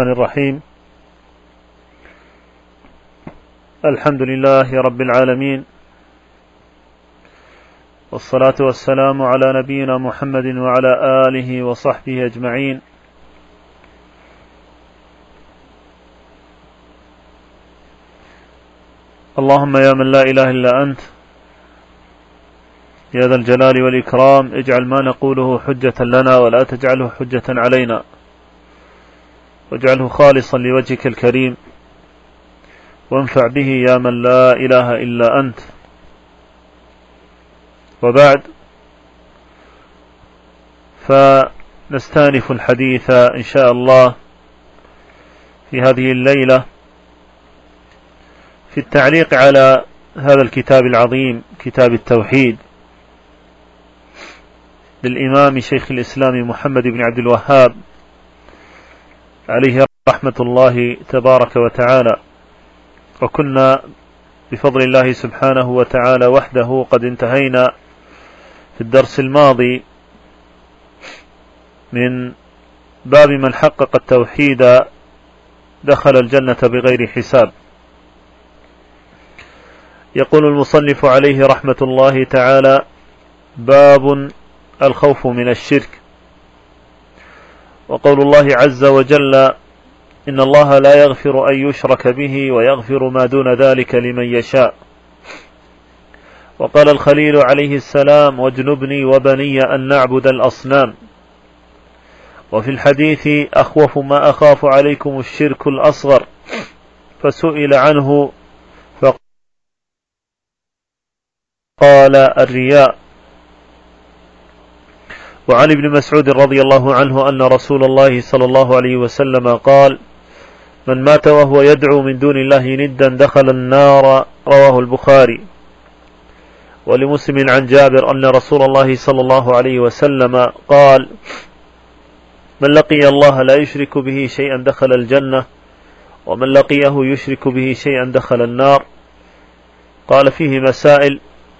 الرحيم. الحمد لله رب العالمين، والصلاة والسلام على نبينا محمد وعلى آله وصحبه أجمعين. اللهم يا من لا إله إلا أنت يا ذا الجلال والإكرام، اجعل ما نقوله حجة لنا ولا تجعله حجة علينا، واجعله خالصا لوجهك الكريم، وانفع به يا من لا إله إلا أنت. وبعد، فنستأنف الحديث إن شاء الله في هذه الليلة في التعليق على هذا الكتاب العظيم، كتاب التوحيد للإمام شيخ الإسلام محمد بن عبد الوهاب عليه رحمة الله تبارك وتعالى. وكنا بفضل الله سبحانه وتعالى وحده قد انتهينا في الدرس الماضي من باب من حقق التوحيد دخل الجنة بغير حساب. يقول المصنف عليه رحمة الله تعالى: باب الخوف من الشرك. وقول الله عز وجل: إن الله لا يغفر أن يشرك به ويغفر ما دون ذلك لمن يشاء. وقال الخليل عليه السلام: واجنبني وبني أن نعبد الأصنام. وفي الحديث: أخوف ما أخاف عليكم الشرك الأصغر. فسئل عنه فقال: الرياء. وعن ابن مسعود رضي الله عنه أن رسول الله صلى الله عليه وسلم قال: من مات وهو يدعو من دون الله ندا دخل النار. رواه البخاري. ولمسلم عن جابر أن رسول الله صلى الله عليه وسلم قال: من لقي الله لا يشرك به شيئا دخل الجنة، ومن لقيه يشرك به شيئا دخل النار. قال: فيه مسائل: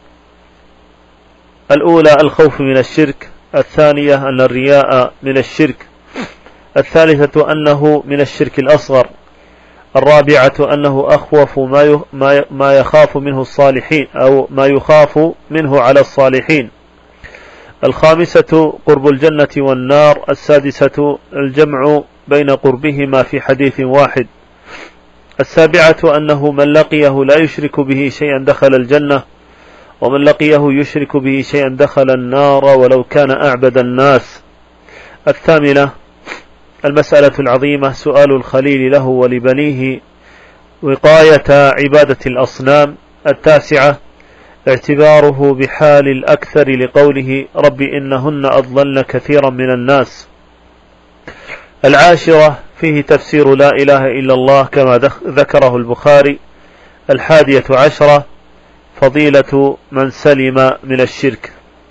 الأولى الخوف من الشرك، الثانية أن الرياء من الشرك، الثالثة أنه من الشرك الأصغر، الرابعة أنه أخوف ما يخاف منه الصالحين أو ما يخاف منه على الصالحين، الخامسة قرب الجنة والنار، السادسة الجمع بين قربهما في حديث واحد، السابعة أنه من لقيه لا يشرك به شيئا دخل الجنة، ومن لقيه يشرك به شيئا دخل النار ولو كان أعبد الناس، الثامنة المسألة العظيمة: سؤال الخليل له ولبنيه وقاية عبادة الأصنام، التاسعة اعتباره بحال الأكثر لقوله: رب إنهن أضللن كثيرا من الناس، العاشرة فيه تفسير لا إله إلا الله كما ذكره البخاري، الحادية عشرة فضيلة من سلم من الشرك.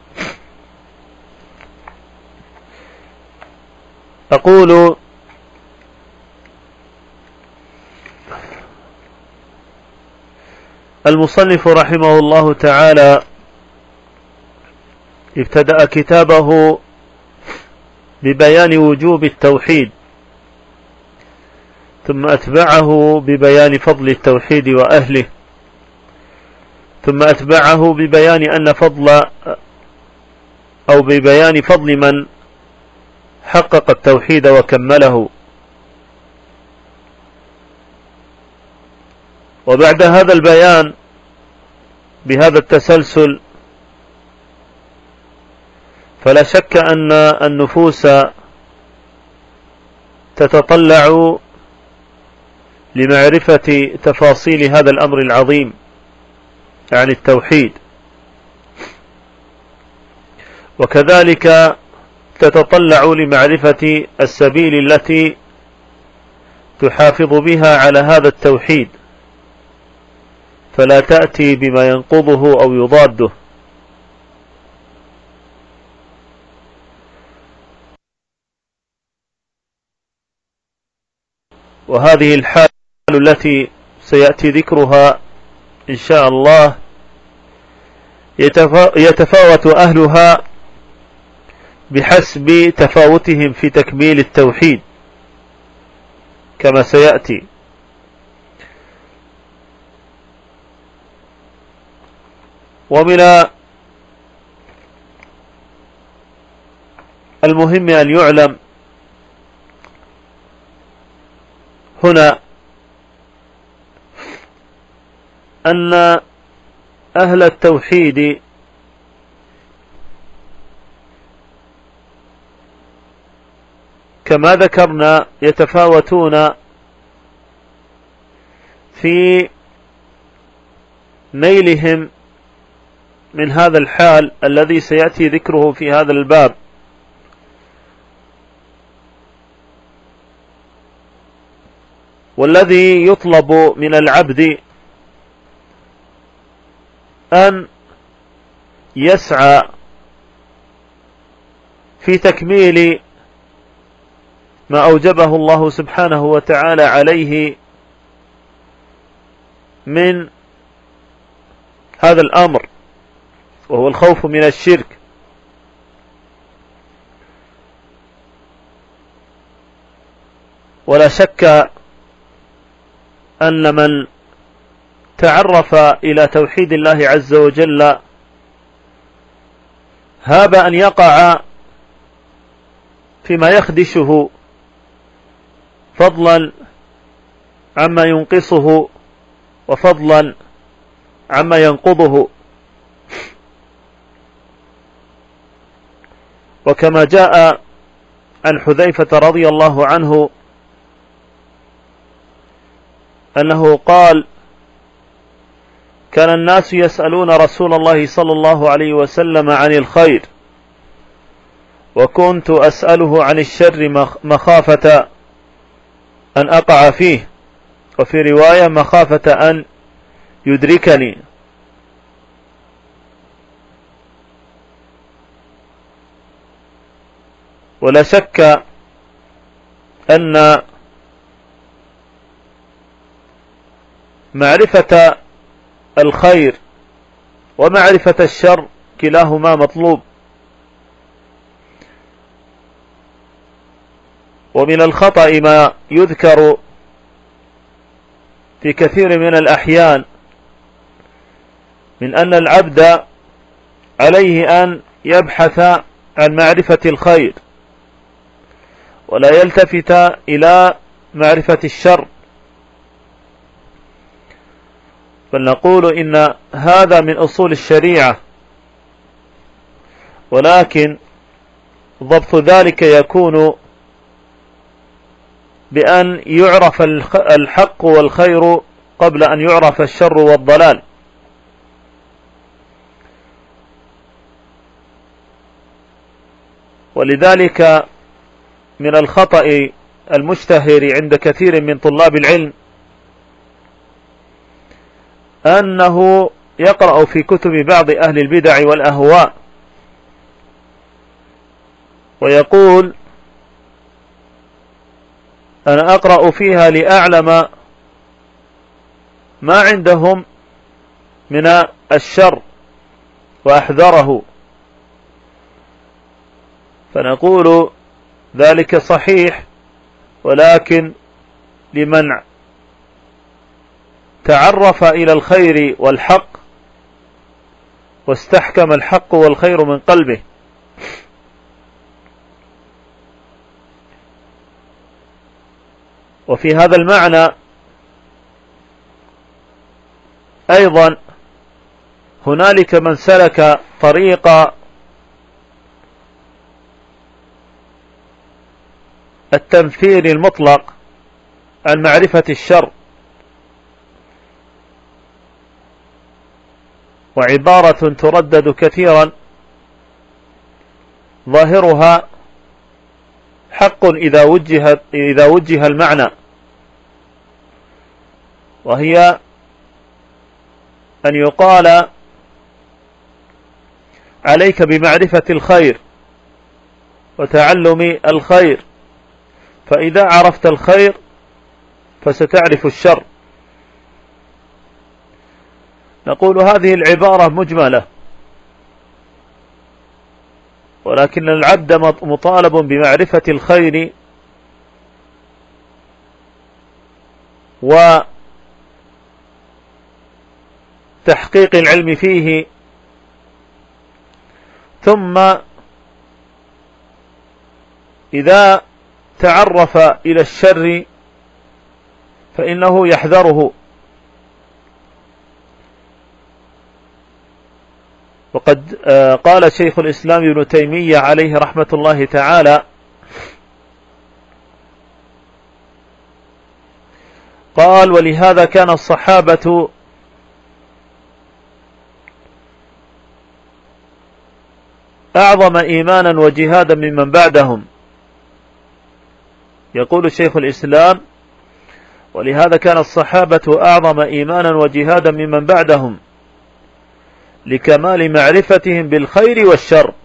أقول: المصنف رحمه الله تعالى ابتدأ كتابه ببيان وجوب التوحيد، ثم أتبعه ببيان فضل التوحيد وأهله، ثم أتبعه ببيان ببيان فضل من حقق التوحيد وكمله. وبعد هذا البيان بهذا التسلسل، فلا شك أن النفوس تتطلع لمعرفة تفاصيل هذا الأمر العظيم عن التوحيد، وكذلك تتطلع لمعرفة السبيل التي تحافظ بها على هذا التوحيد، فلا تأتي بما ينقضه أو يضاده. وهذه الحال التي سيأتي ذكرها إن شاء الله يتفاوت أهلها بحسب تفاوتهم في تكميل التوحيد. كما سيأتي. ومن المهم أن يعلم هنا أن أهل التوحيد كما ذكرنا يتفاوتون في نيلهم من هذا الحال الذي سيأتي ذكره في هذا الباب. والذي يطلب من العبد أن يسعى في تكميل ما أوجبه الله سبحانه وتعالى عليه من هذا الأمر، وهو الخوف من الشرك. ولا شك أن من تعرف إلى توحيد الله عز وجل هاب أن يقع فيما يخدشه، فضلا عما ينقصه وفضلا عما ينقضه. وكما جاء عن حذيفة رضي الله عنه أنه قال: كان الناس يسألون رسول الله صلى الله عليه وسلم عن الخير، وكنت أسأله عن الشر مخافة أن أقع فيه، وفي رواية مخافة أن يدركني. ولا شك أن معرفة الخير ومعرفة الشر كلاهما مطلوب. ومن الخطأ ما يذكر في كثير من الأحيان من أن العبد عليه أن يبحث عن معرفة الخير ولا يلتفت إلى معرفة الشر، بل نقول إن هذا من أصول الشريعة، ولكن ضبط ذلك يكون بأن يعرف الحق والخير قبل أن يعرف الشر والضلال. ولذلك من الخطأ المشتهر عند كثير من طلاب العلم أنه يقرأ في كتب بعض أهل البدع والأهواء ويقول: أنا أقرأ فيها لأعلم ما عندهم من الشر وأحذره. فنقول ذلك صحيح، ولكن لمن تعرف إلى الخير والحق واستحكم الحق والخير من قلبه. وفي هذا المعنى أيضا هنالك من سلك طريق التنفير المطلق عن معرفة الشر، وعبارة تردد كثيرا ظاهرها حق إذا وجه المعنى، وهي أن يقال: عليك بمعرفة الخير وتعلم الخير، فإذا عرفت الخير فستعرف الشر. نقول هذه العبارة مجملة، ولكن العبد مطالب بمعرفة الخير وتحقيق العلم فيه، ثم إذا تعرف إلى الشر فإنه يحذره. وقد قال شيخ الإسلام ابن تيمية عليه رحمة الله تعالى: قال: ولهذا كان الصحابة أعظم إيمانا وجهادا ممن بعدهم. يقول شيخ الإسلام: ولهذا كان الصحابة أعظم إيمانا وجهادا ممن بعدهم لكمال معرفتهم بالخير والشر،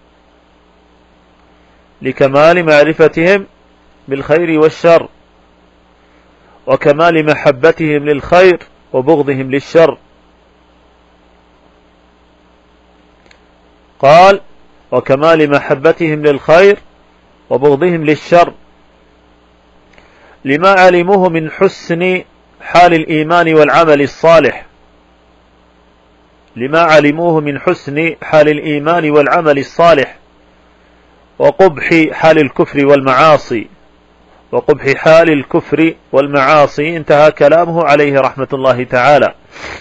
لكمال معرفتهم بالخير والشر، وكمال محبتهم للخير وبغضهم للشر. قال: وكمال محبتهم للخير وبغضهم للشر، لما علموه من حسن حال الإيمان والعمل الصالح، لما علموه من حسن حال الإيمان والعمل الصالح، وقبح حال الكفر والمعاصي، وقبح حال الكفر والمعاصي. انتهى كلامه عليه رحمة الله تعالى.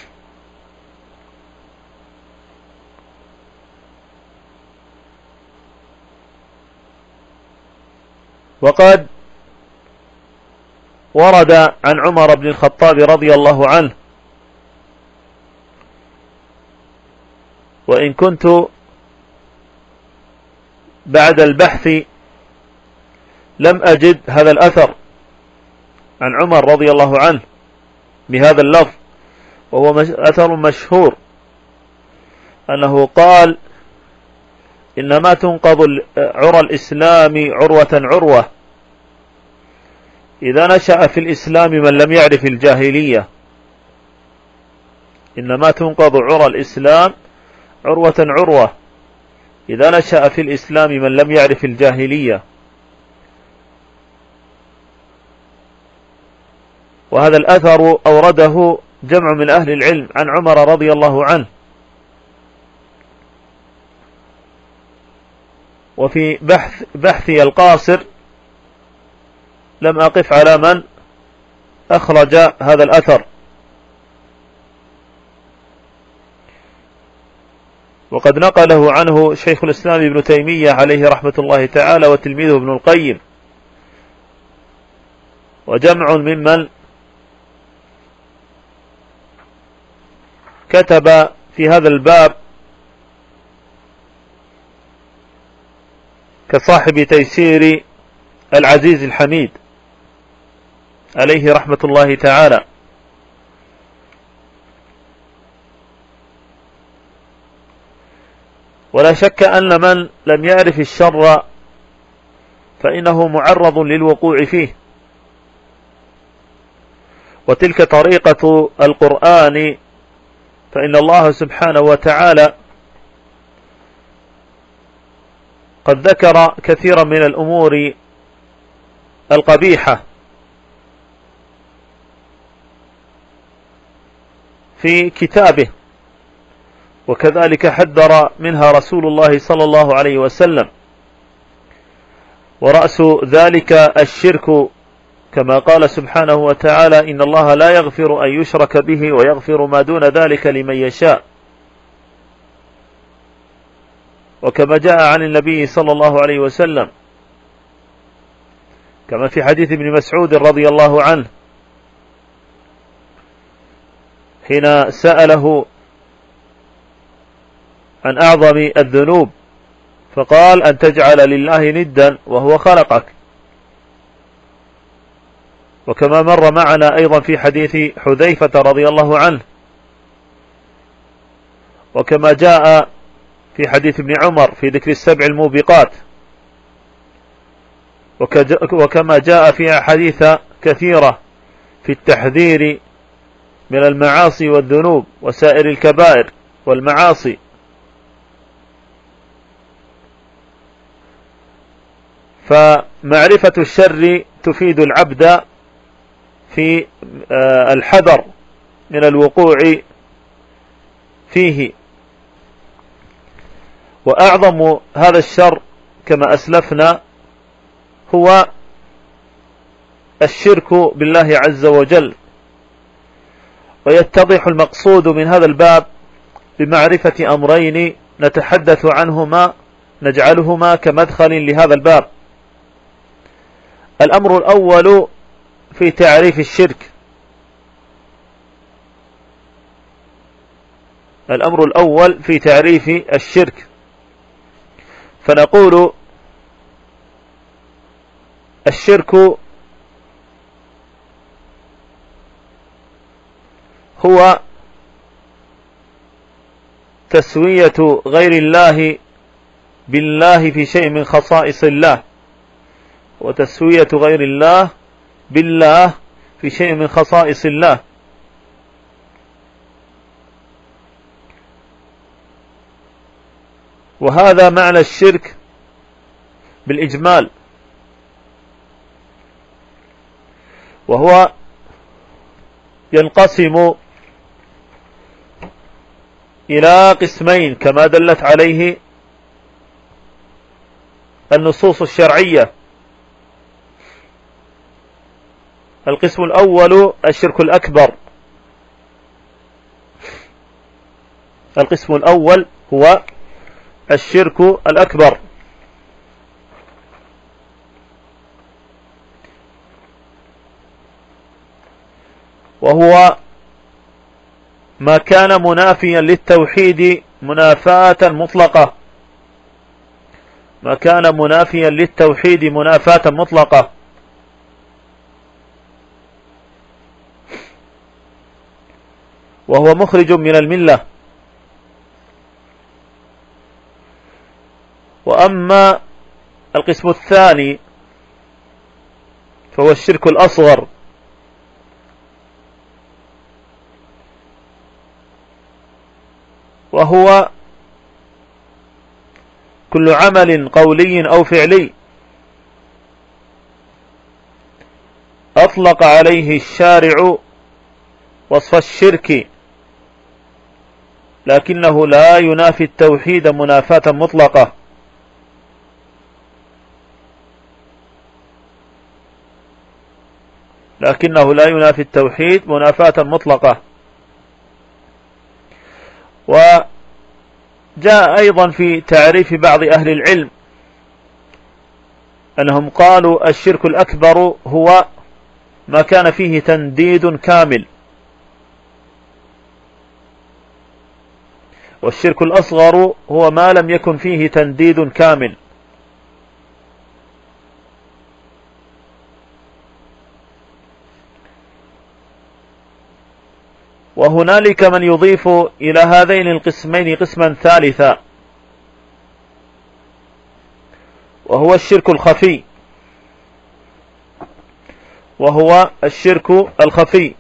وقد ورد عن عمر بن الخطاب رضي الله عنه: وإن كنت بعد البحث لم أجد هذا الأثر عن عمر رضي الله عنه بهذا اللفظ، وهو أثر مشهور أنه قال: إنما تنقض عرى الإسلام عروة عروة إذا نشأ في الإسلام من لم يعرف الجاهلية. إنما تنقض عرى الإسلام عروة عروة إذا نشأ في الإسلام من لم يعرف الجاهلية. وهذا الأثر أورده جمع من أهل العلم عن عمر رضي الله عنه. وفي بحثي القاصر لم أقف على من أخرج هذا الأثر. وقد نقله عنه شيخ الإسلام ابن تيمية عليه رحمة الله تعالى وتلميذه ابن القيم، وجمع ممن كتب في هذا الباب كصاحب تيسير العزيز الحميد عليه رحمة الله تعالى. ولا شك أن من لم يعرف الشر فإنه معرض للوقوع فيه، وتلك طريقة القرآن، فإن الله سبحانه وتعالى قد ذكر كثيرا من الأمور القبيحة في كتابه، وكذلك حذر منها رسول الله صلى الله عليه وسلم. ورأس ذلك الشرك، كما قال سبحانه وتعالى: إن الله لا يغفر أن يشرك به ويغفر ما دون ذلك لمن يشاء. وكما جاء عن النبي صلى الله عليه وسلم كما في حديث ابن مسعود رضي الله عنه حين سأله عن أعظم الذنوب فقال: أن تجعل لله ندا وهو خلقك. وكما مر معنا أيضا في حديث حذيفة رضي الله عنه، وكما جاء في حديث ابن عمر في ذكر السبع الموبقات، وكما جاء في أحاديث كثيرة في التحذير من المعاصي والذنوب وسائر الكبائر والمعاصي. فمعرفة الشر تفيد العبد في الحذر من الوقوع فيه. وأعظم هذا الشر كما أسلفنا هو الشرك بالله عز وجل. ويتضح المقصود من هذا الباب بمعرفة أمرين نتحدث عنهما نجعلهما كمدخل لهذا الباب. الأمر الأول في تعريف الشرك. الأمر الأول في تعريف الشرك، فنقول الشرك هو تسوية غير الله بالله في شيء من خصائص الله، وتسوية غير الله بالله في شيء من خصائص الله. وهذا معنى الشرك بالإجمال، وهو ينقسم إلى قسمين كما دلت عليه النصوص الشرعية. القسم الأول الشرك الأكبر. القسم الأول هو الشرك الأكبر، وهو ما كان منافيا للتوحيد منافاة مطلقة. ما كان منافيا للتوحيد منافاة مطلقة، وهو مخرج من الملة. وأما القسم الثاني فهو الشرك الأصغر، وهو كل عمل قولي أو فعلي أطلق عليه الشارع وصف الشرك، لكنه لا ينافي التوحيد منافاة مطلقة. لكنه لا ينافي التوحيد منافاة مطلقة. وجاء أيضا في تعريف بعض أهل العلم أنهم قالوا الشرك الأكبر هو ما كان فيه تنديد كامل، والشرك الأصغر هو ما لم يكن فيه تنديد كامل. وهنالك من يضيف إلى هذين القسمين قسما ثالثا، وهو الشرك الخفي. وهو الشرك الخفي،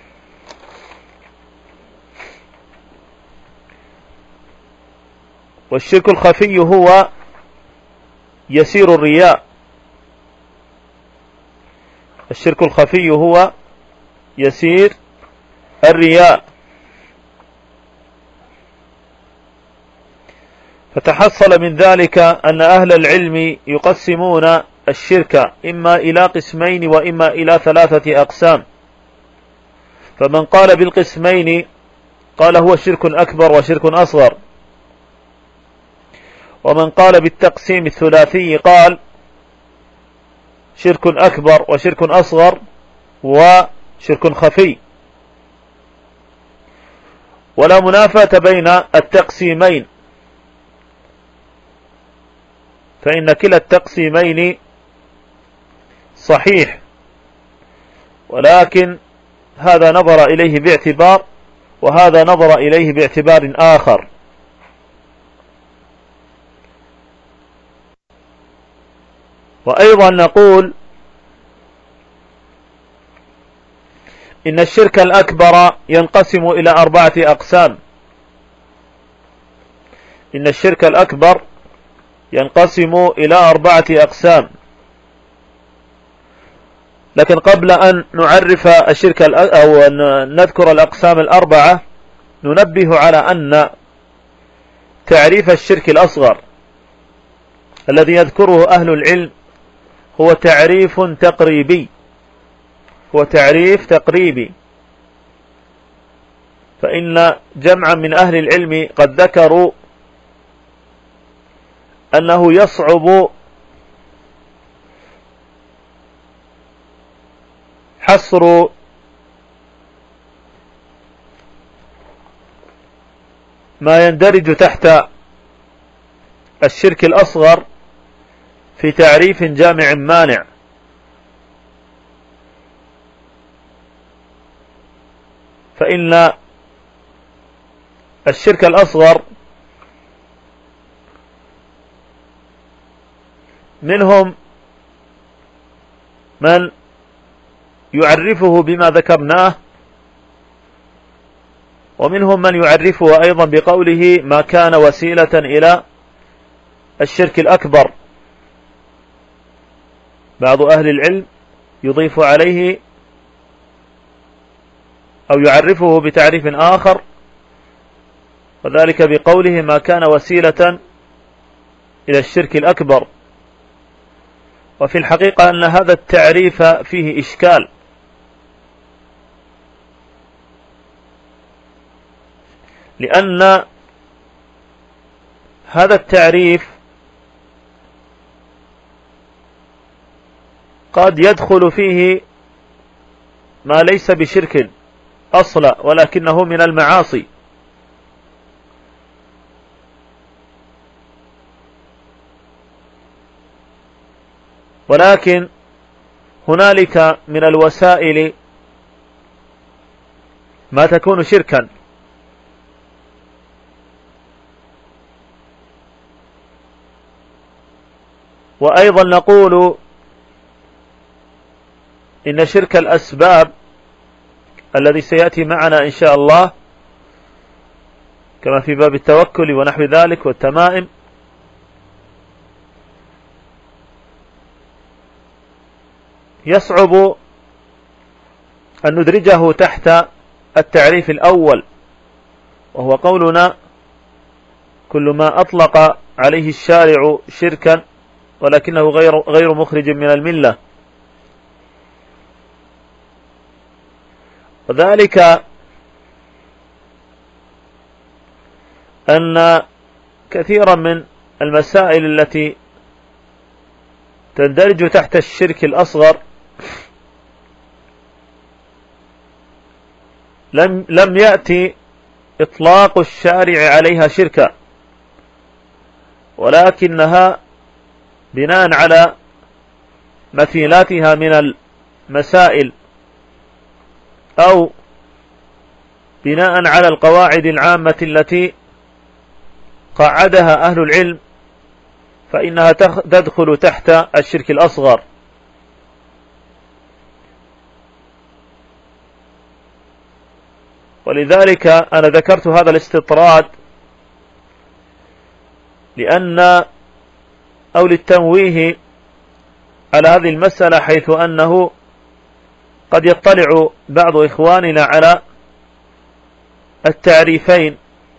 والشرك الخفي هو يسير الرياء. الشرك الخفي هو يسير الرياء. فتحصل من ذلك أن أهل العلم يقسمون الشرك إما إلى قسمين وإما إلى 3 أقسام. فمن قال بالقسمين قال هو شرك أكبر وشرك أصغر، ومن قال بالتقسيم الثلاثي قال شرك أكبر وشرك أصغر وشرك خفي. ولا منافاة بين التقسيمين، فإن كلا التقسيمين صحيح، ولكن هذا نظر إليه باعتبار وهذا نظر إليه باعتبار آخر. وأيضا نقول إن الشرك الأكبر ينقسم إلى 4 أقسام. إن الشرك الأكبر ينقسم إلى 4 أقسام. لكن قبل أن نعرف الشرك أو أن نذكر الأقسام الأربعة ننبه على أن تعريف الشرك الأصغر الذي يذكره أهل العلم هو تعريف تقريبي، فإن جمعا من أهل العلم قد ذكروا أنه يصعب حصر ما يندرج تحت الشرك الأصغر في تعريف جامع مانع، فإن الشرك الأصغر منهم من يعرفه بما ذكرناه، ومنهم من يعرفه أيضا بقوله ما كان وسيلة إلى الشرك الأكبر. بعض أهل العلم يضيف عليه أو يعرفه بتعريف آخر، وذلك بقوله ما كان وسيلة إلى الشرك الأكبر. وفي الحقيقة أن هذا التعريف فيه إشكال، لأن هذا التعريف قد يدخل فيه ما ليس بشرك أصلا ولكنه من المعاصي، ولكن هنالك من الوسائل ما تكون شركا، وأيضا نقول إن شرك الأسباب الذي سيأتي معنا إن شاء الله كما في باب التوكل ونحو ذلك والتمائم يصعب أن ندرجه تحت التعريف الأول، وهو قولنا كل ما أطلق عليه الشارع شركا ولكنه غير مخرج من الملة. وذلك أن كثيرا من المسائل التي تندرج تحت الشرك الأصغر لم يأتي إطلاق الشارع عليها شركا، ولكنها بناء على مثيلاتها من المسائل أو بناء على القواعد العامة التي قعدها أهل العلم فإنها تدخل تحت الشرك الأصغر. ولذلك أنا ذكرت هذا الاستطراد للتنويه على هذه المسألة، حيث أنه قد يطلع بعض إخواننا على التعريفين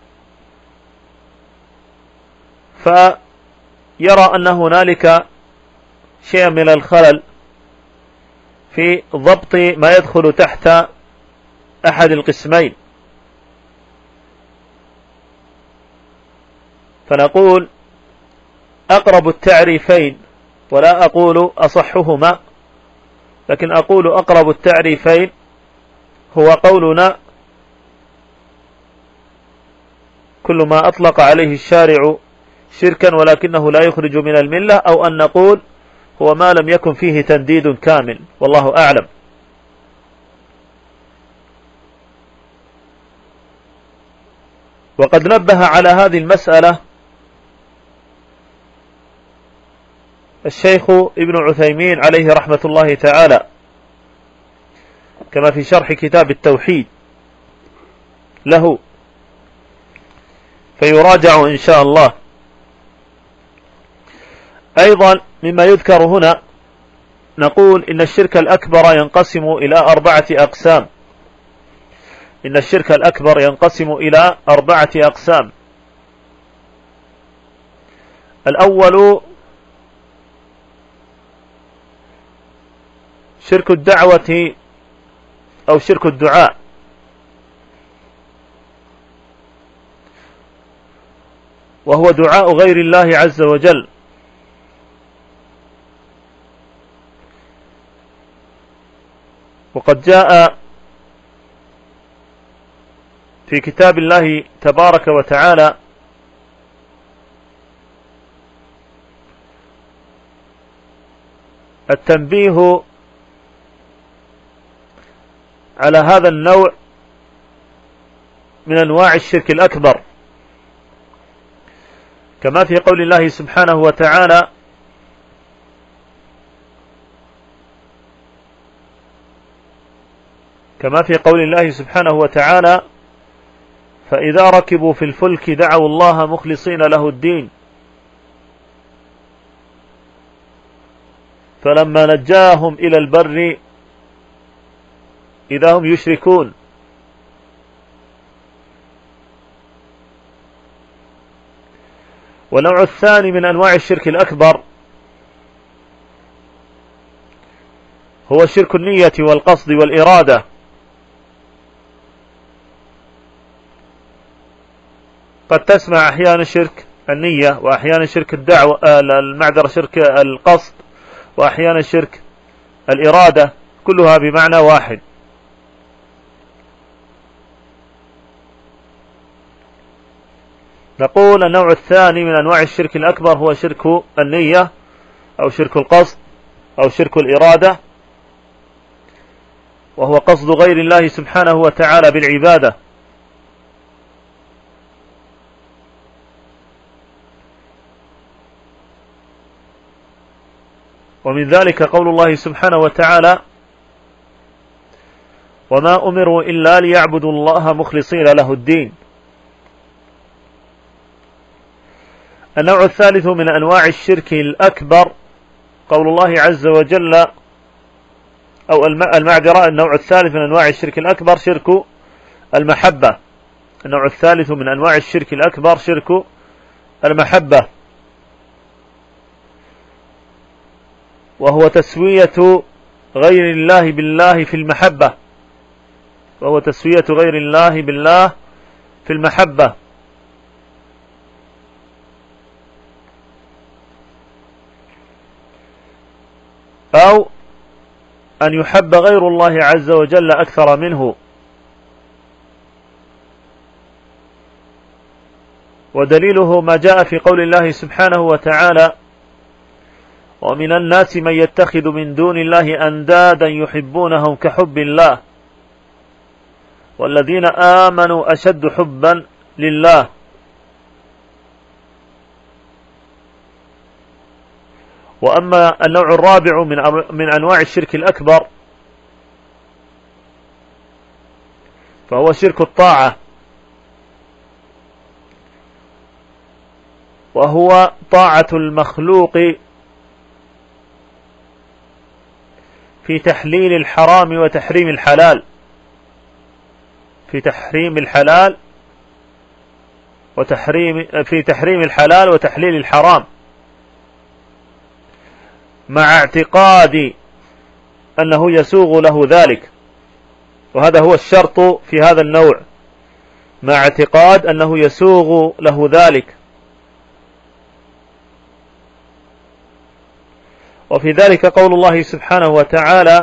فيرى أن هنالك شيء من الخلل في ضبط ما يدخل تحت أحد القسمين، فنقول أقرب التعريفين، ولا أقول أصحهما، لكن أقول أقرب التعريفين هو قولنا كل ما أطلق عليه الشارع شركا ولكنه لا يخرج من الملة، أو أن نقول هو ما لم يكن فيه تنديد كامل، والله أعلم. وقد نبه على هذه المسألة الشيخ ابن عثيمين عليه رحمة الله تعالى كما في شرح كتاب التوحيد له، فيراجع إن شاء الله. أيضا مما يذكر هنا نقول إن الشرك الأكبر ينقسم إلى 4 أقسام. إن الشرك الأكبر ينقسم إلى 4 أقسام. الأول شرك الدعوة أو شرك الدعاء، وهو دعاء غير الله عز وجل، وقد جاء في كتاب الله تبارك وتعالى التنبيه على هذا النوع من أنواع الشرك الأكبر، كما في قول الله سبحانه وتعالى: فإذا ركبوا في الفلك دعوا الله مخلصين له الدين فلما نجاهم إلى البر إذا هم يشركون. والنوع الثاني من أنواع الشرك الأكبر هو شرك النية والقصد والإرادة، قد تسمع أحيانا شرك النية، وأحيانا شرك الدعوة شرك القصد، وأحيانا شرك الإرادة، كلها بمعنى واحد. نقول النوع الثاني من أنواع الشرك الأكبر هو شرك النية أو شرك القصد أو شرك الإرادة، وهو قصد غير الله سبحانه وتعالى بالعبادة. ومن ذلك قول الله سبحانه وتعالى: وما أمروا إلا ليعبدوا الله مخلصين له الدين. النوع الثالث من أنواع الشرك الأكبر قول الله عز وجل، أو النوع الثالث من أنواع الشرك الأكبر شرك المحبة. النوع الثالث من أنواع الشرك الأكبر شرك المحبة، وهو تسوية غير الله بالله في المحبة، أو أن يحب غير الله عز وجل أكثر منه. ودليله ما جاء في قول الله سبحانه وتعالى: ومن الناس من يتخذ من دون الله أندادا يحبونهم كحب الله والذين آمنوا أشد حبا لله. وأما النوع الرابع من أنواع الشرك الأكبر فهو شرك الطاعة، وهو طاعة المخلوق في تحليل الحرام وتحريم الحلال، في تحريم الحلال وتحليل الحرام، مع اعتقاد أنه يسوغ له ذلك. وهذا هو الشرط في هذا النوع، مع اعتقاد أنه يسوغ له ذلك. وفي ذلك قول الله سبحانه وتعالى: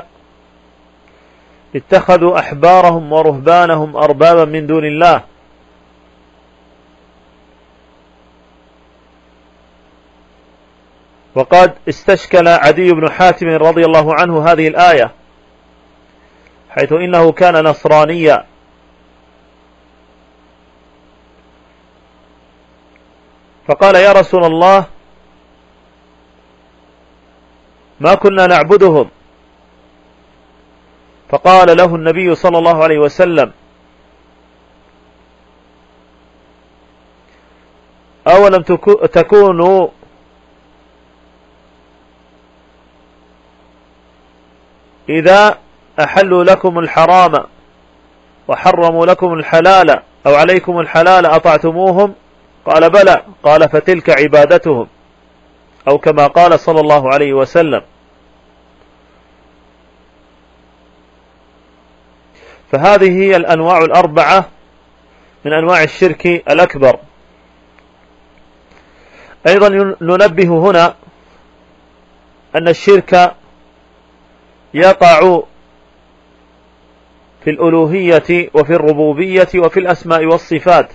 اتخذوا أحبارهم ورهبانهم أربابا من دون الله. وقد استشكل عدي بن حاتم رضي الله عنه هذه الآية، حيث إنه كان نصرانيا، فقال: يا رسول الله، ما كنا نعبدهم. فقال له النبي صلى الله عليه وسلم: أولم تكونوا إذا أحلوا لكم الحرام وحرموا لكم الحلال أو عليكم الحلال أطعتموهم؟ قال بلى. قال فتلك عبادتهم، أو كما قال صلى الله عليه وسلم. فهذه هي الأنواع الأربعة من أنواع الشرك الأكبر. أيضا ننبه هنا أن الشرك يقع في الألوهية وفي الربوبية وفي الأسماء والصفات.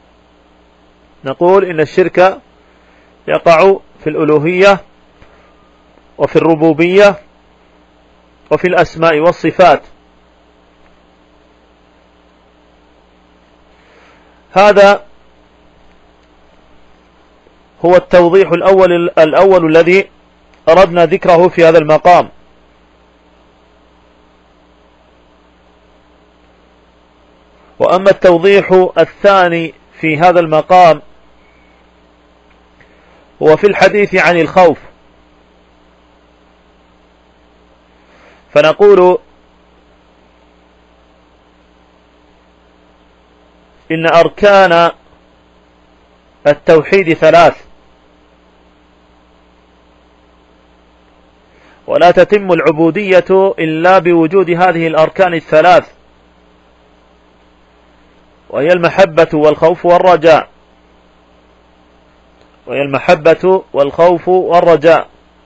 نقول إن الشرك يقع في الألوهية وفي الربوبية وفي الأسماء والصفات. هذا هو التوضيح الأول الذي أردنا ذكره في هذا المقام. وأما التوضيح الثاني في هذا المقام هو في الحديث عن الخوف. فنقول إن أركان التوحيد ثلاث، ولا تتم العبودية إلا بوجود هذه الأركان الثلاث، وهي المحبة والخوف والرجاء. وهي المحبة والخوف والرجاء.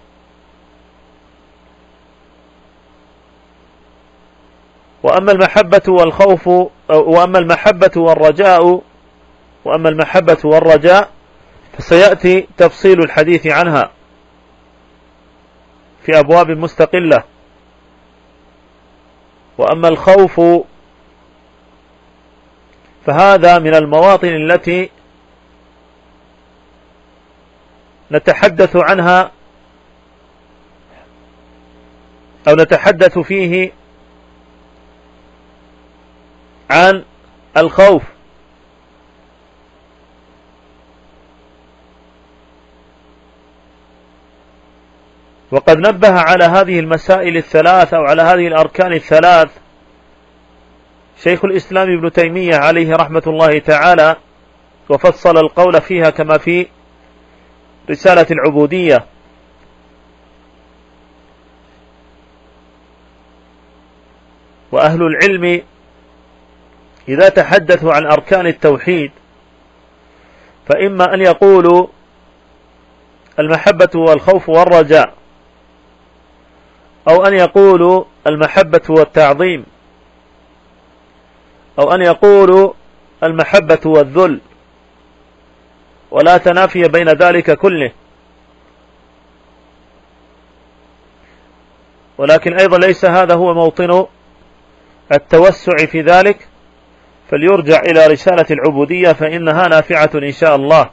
وأما المحبة والرجاء فسيأتي تفصيل الحديث عنها في أبواب مستقلة. وأما الخوف فهذا من المواطن التي نتحدث عنها أو نتحدث فيه عن الخوف. وقد نبه على هذه المسائل الثلاث أو على هذه الأركان الثلاث شيخ الإسلام ابن تيمية عليه رحمة الله تعالى، وفصل القول فيها كما في رسالة العبودية. وأهل العلم إذا تحدثوا عن أركان التوحيد فإما أن يقولوا المحبة والخوف والرجاء، أو أن يقولوا المحبة والتعظيم، أو أن يقولوا المحبة والذل، ولا تنافي بين ذلك كله. ولكن أيضا ليس هذا هو موطن التوسع في ذلك، فليرجع إلى رسالة العبودية فإنها نافعة إن شاء الله.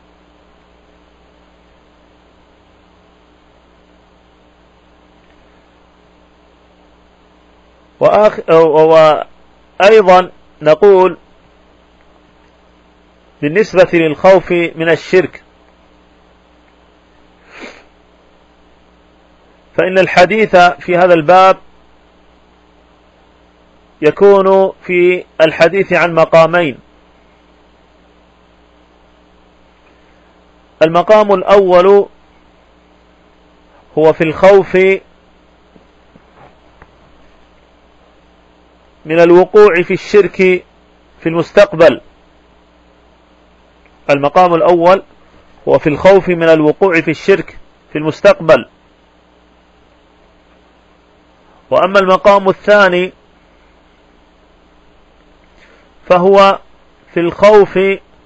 وأيضا نقول بالنسبة للخوف من الشرك فإن الحديث في هذا الباب يكون في الحديث عن مقامين. المقام الأول هو في الخوف من الوقوع في الشرك في المستقبل. المقام الأول هو في الخوف من الوقوع في الشرك في المستقبل. وأما المقام الثاني فهو في الخوف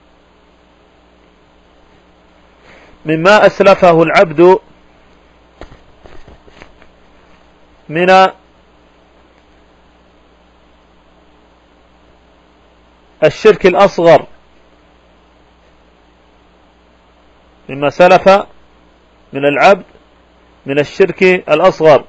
مما أسلفه العبد من الشرك الأصغر، مما سلف من العبد من الشرك الأصغر.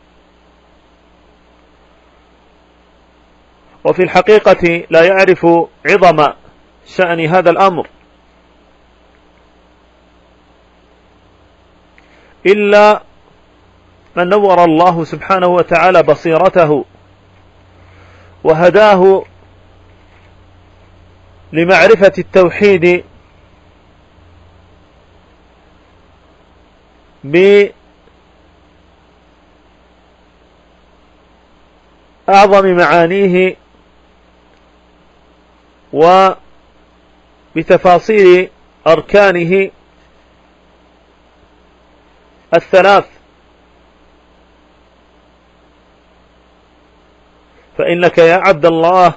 وفي الحقيقة لا يعرف عظم شأن هذا الأمر إلا من نور الله سبحانه وتعالى بصيرته وهداه لمعرفة التوحيد بأعظم معانيه وبتفاصيل أركانه الثلاث، فإنك يا عبد الله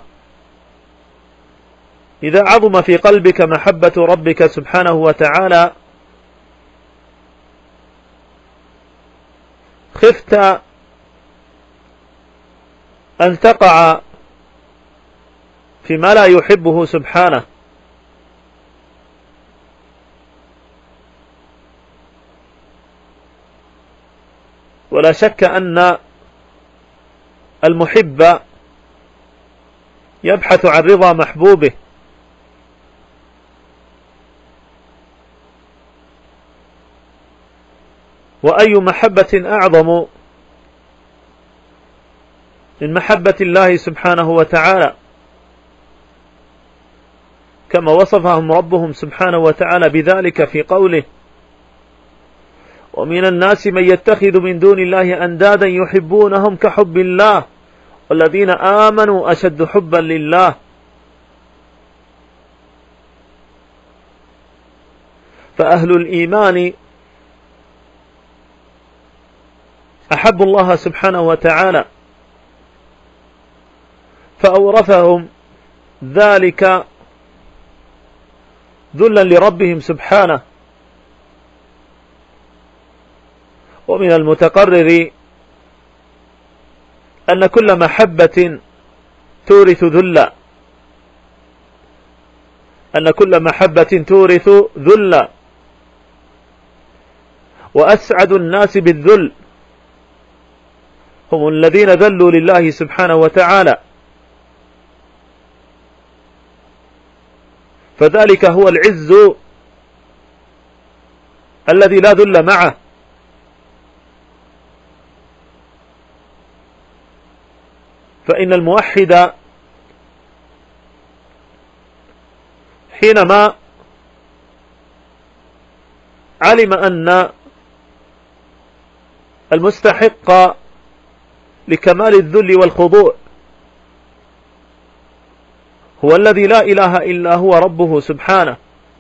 إذا عظم في قلبك محبة ربك سبحانه وتعالى خفت أن تقع فيما لا يحبه سبحانه، ولا شك أن المحب يبحث عن رضا محبوبه، وأي محبة أعظم من محبة الله سبحانه وتعالى، كما وصفهم ربهم سبحانه وتعالى بذلك في قوله: ومن الناس من يتخذ من دون الله أندادا يحبونهم كحب الله والذين آمنوا أشد حبا لله. فأهل الإيمان أحبوا الله سبحانه وتعالى فأورثهم ذلك ذلا لربهم سبحانه. ومن المتقرر أن كل محبة تورث ذلا، أن كل محبة تورث ذلا، وأسعد الناس بالذل هم الذين ذلوا لله سبحانه وتعالى، فذلك هو العز الذي لا ذل معه. فإن الموحد حينما علم أن المستحق لكمال الذل والخضوع هو الذي لا إله إلا هو ربه سبحانه،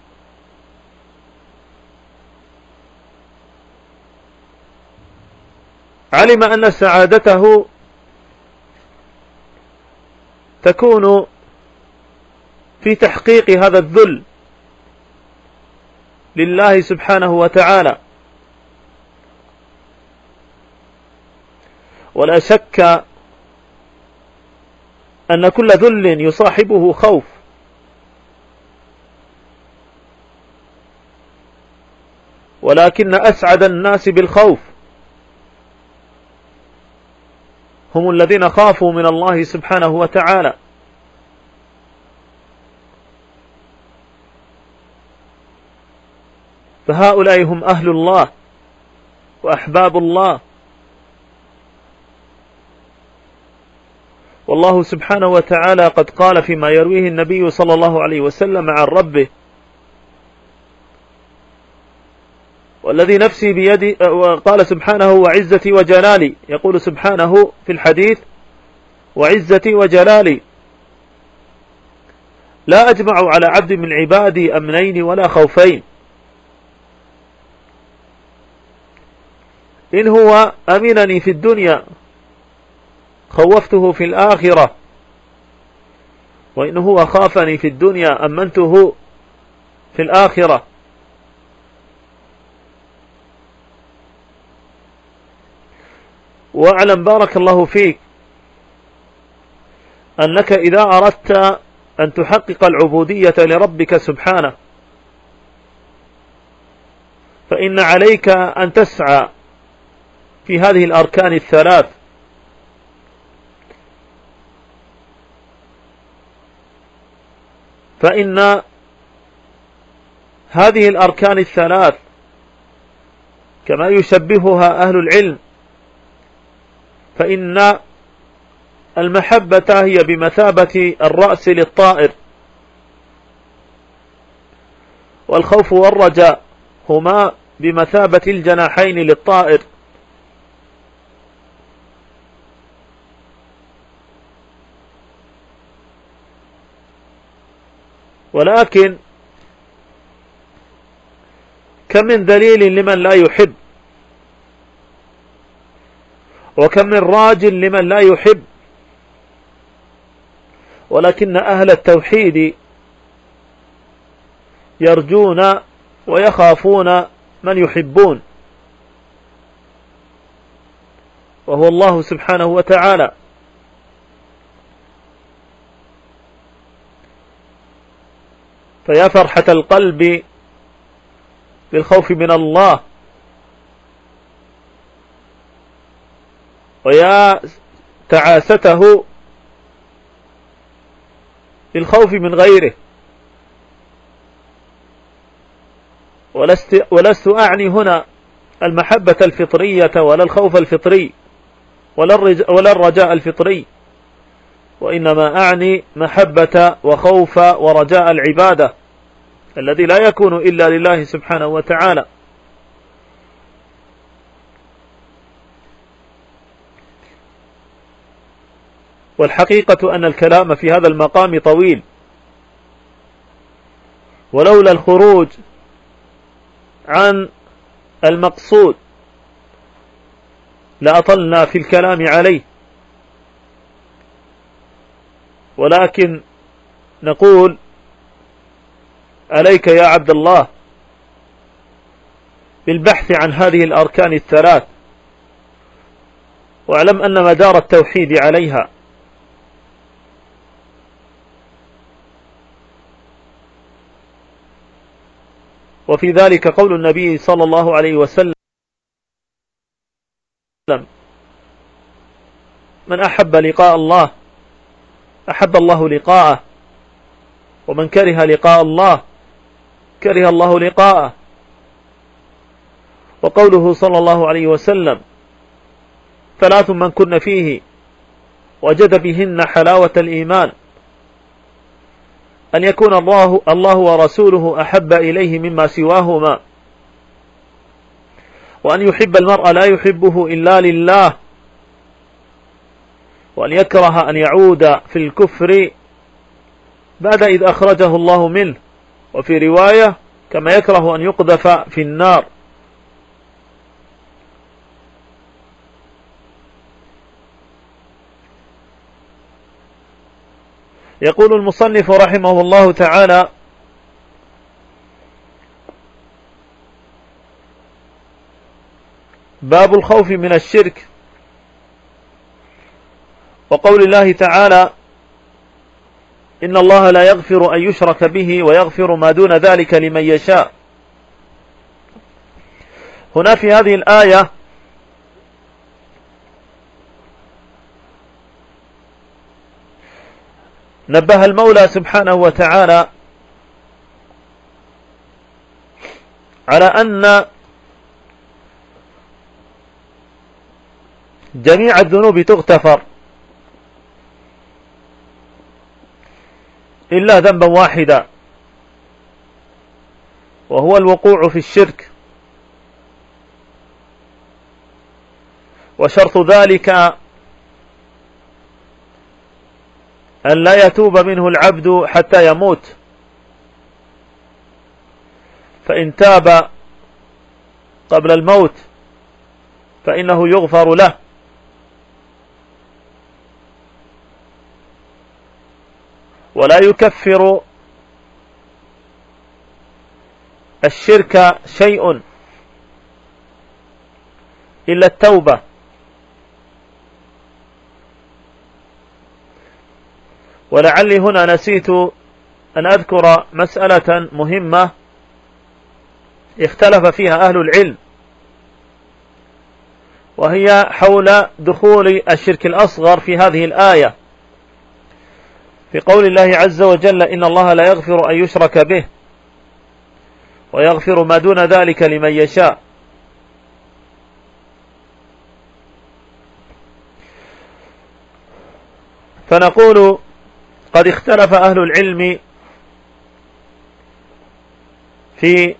علم أن سعادته تكون في تحقيق هذا الذل لله سبحانه وتعالى. ولا شك أن كل ذل يصاحبه خوف، ولكن أسعد الناس بالخوف هم الذين خافوا من الله سبحانه وتعالى. فهؤلاء هم أهل الله وأحباب الله. والله سبحانه وتعالى قد قال فيما يرويه النبي صلى الله عليه وسلم عن ربه: والذي نفسي بيدي، وقال سبحانه: وعزتي وجلالي، يقول سبحانه في الحديث: وعزتي وجلالي لا أجمع على عبد من عبادي أمنين ولا خوفين، إن هو أمنني في الدنيا خوفته في الآخرة، وإن هو خافني في الدنيا أمنته في الآخرة. واعلم بارك الله فيك أنك إذا أردت أن تحقق العبودية لربك سبحانه فإن عليك أن تسعى في هذه الأركان الثلاث، فإن هذه الأركان الثلاث كما يشبهها أهل العلم فإن المحبة هي بمثابة الرأس للطائر، والخوف والرجاء هما بمثابة الجناحين للطائر. ولكن كم من دليل لمن لا يحب، وكم من راج لمن لا يحب، ولكن أهل التوحيد يرجون ويخافون من يحبون، وهو الله سبحانه وتعالى. فيا فرحة القلب بالخوف من الله، ويا تعاسته بالخوف من غيره. ولست أعني هنا المحبة الفطرية ولا الخوف الفطري ولا الرجاء الفطري، وإنما أعني محبة وخوف ورجاء العبادة الذي لا يكون إلا لله سبحانه وتعالى. والحقيقة أن الكلام في هذا المقام طويل، ولولا الخروج عن المقصود لأطلنا في الكلام عليه، ولكن نقول عليك يا عبد الله بالبحث عن هذه الأركان الثلاث، واعلم أن مدار التوحيد عليها. وفي ذلك قول النبي صلى الله عليه وسلم: من أحب لقاء الله أحب الله لقاءه، ومن كره لقاء الله كره الله لقاءه. وقوله صلى الله عليه وسلم: ثلاث من كن فيه وجد بهن حلاوة الإيمان، أن يكون الله ورسوله أحب إليه مما سواهما، وأن يحب المرء لا يحبه إلا لله، وأن يكره أن يعود في الكفر بعد إذ أخرجه الله منه، وفي رواية كما يكره أن يقذف في النار. يقول المصنف رحمه الله تعالى: باب الخوف من الشرك، وقول الله تعالى: إن الله لا يغفر أن يشرك به ويغفر ما دون ذلك لمن يشاء. هنا في هذه الآية نبه المولى سبحانه وتعالى على أن جميع الذنوب تغتفر إلا ذنبا واحدا، وهو الوقوع في الشرك. وشرط ذلك أن لا يتوب منه العبد حتى يموت، فإن تاب قبل الموت فإنه يغفر له. ولا يكفر الشرك شيء إلا التوبة. ولعلي هنا نسيت أن أذكر مسألة مهمة اختلف فيها أهل العلم، وهي حول دخول الشرك الأصغر في هذه الآية، في قول الله عز وجل: إن الله لا يغفر أن يشرك به ويغفر ما دون ذلك لمن يشاء. فنقول قد اختلف أهل العلم في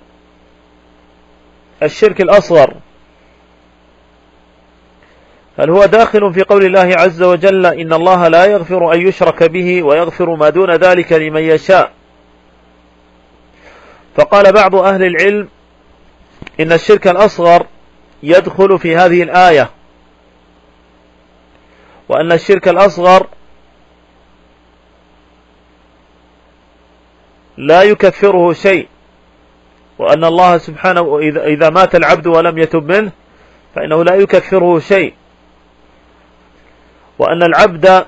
الشرك الأصغر، هل هو داخل في قول الله عز وجل إن الله لا يغفر أن يشرك به ويغفر ما دون ذلك لمن يشاء؟ فقال بعض أهل العلم إن الشرك الأصغر يدخل في هذه الآية، وأن الشرك الأصغر لا يكفره شيء، وأن الله سبحانه إذا مات العبد ولم يتب منه فإنه لا يكفره شيء، وأن العبد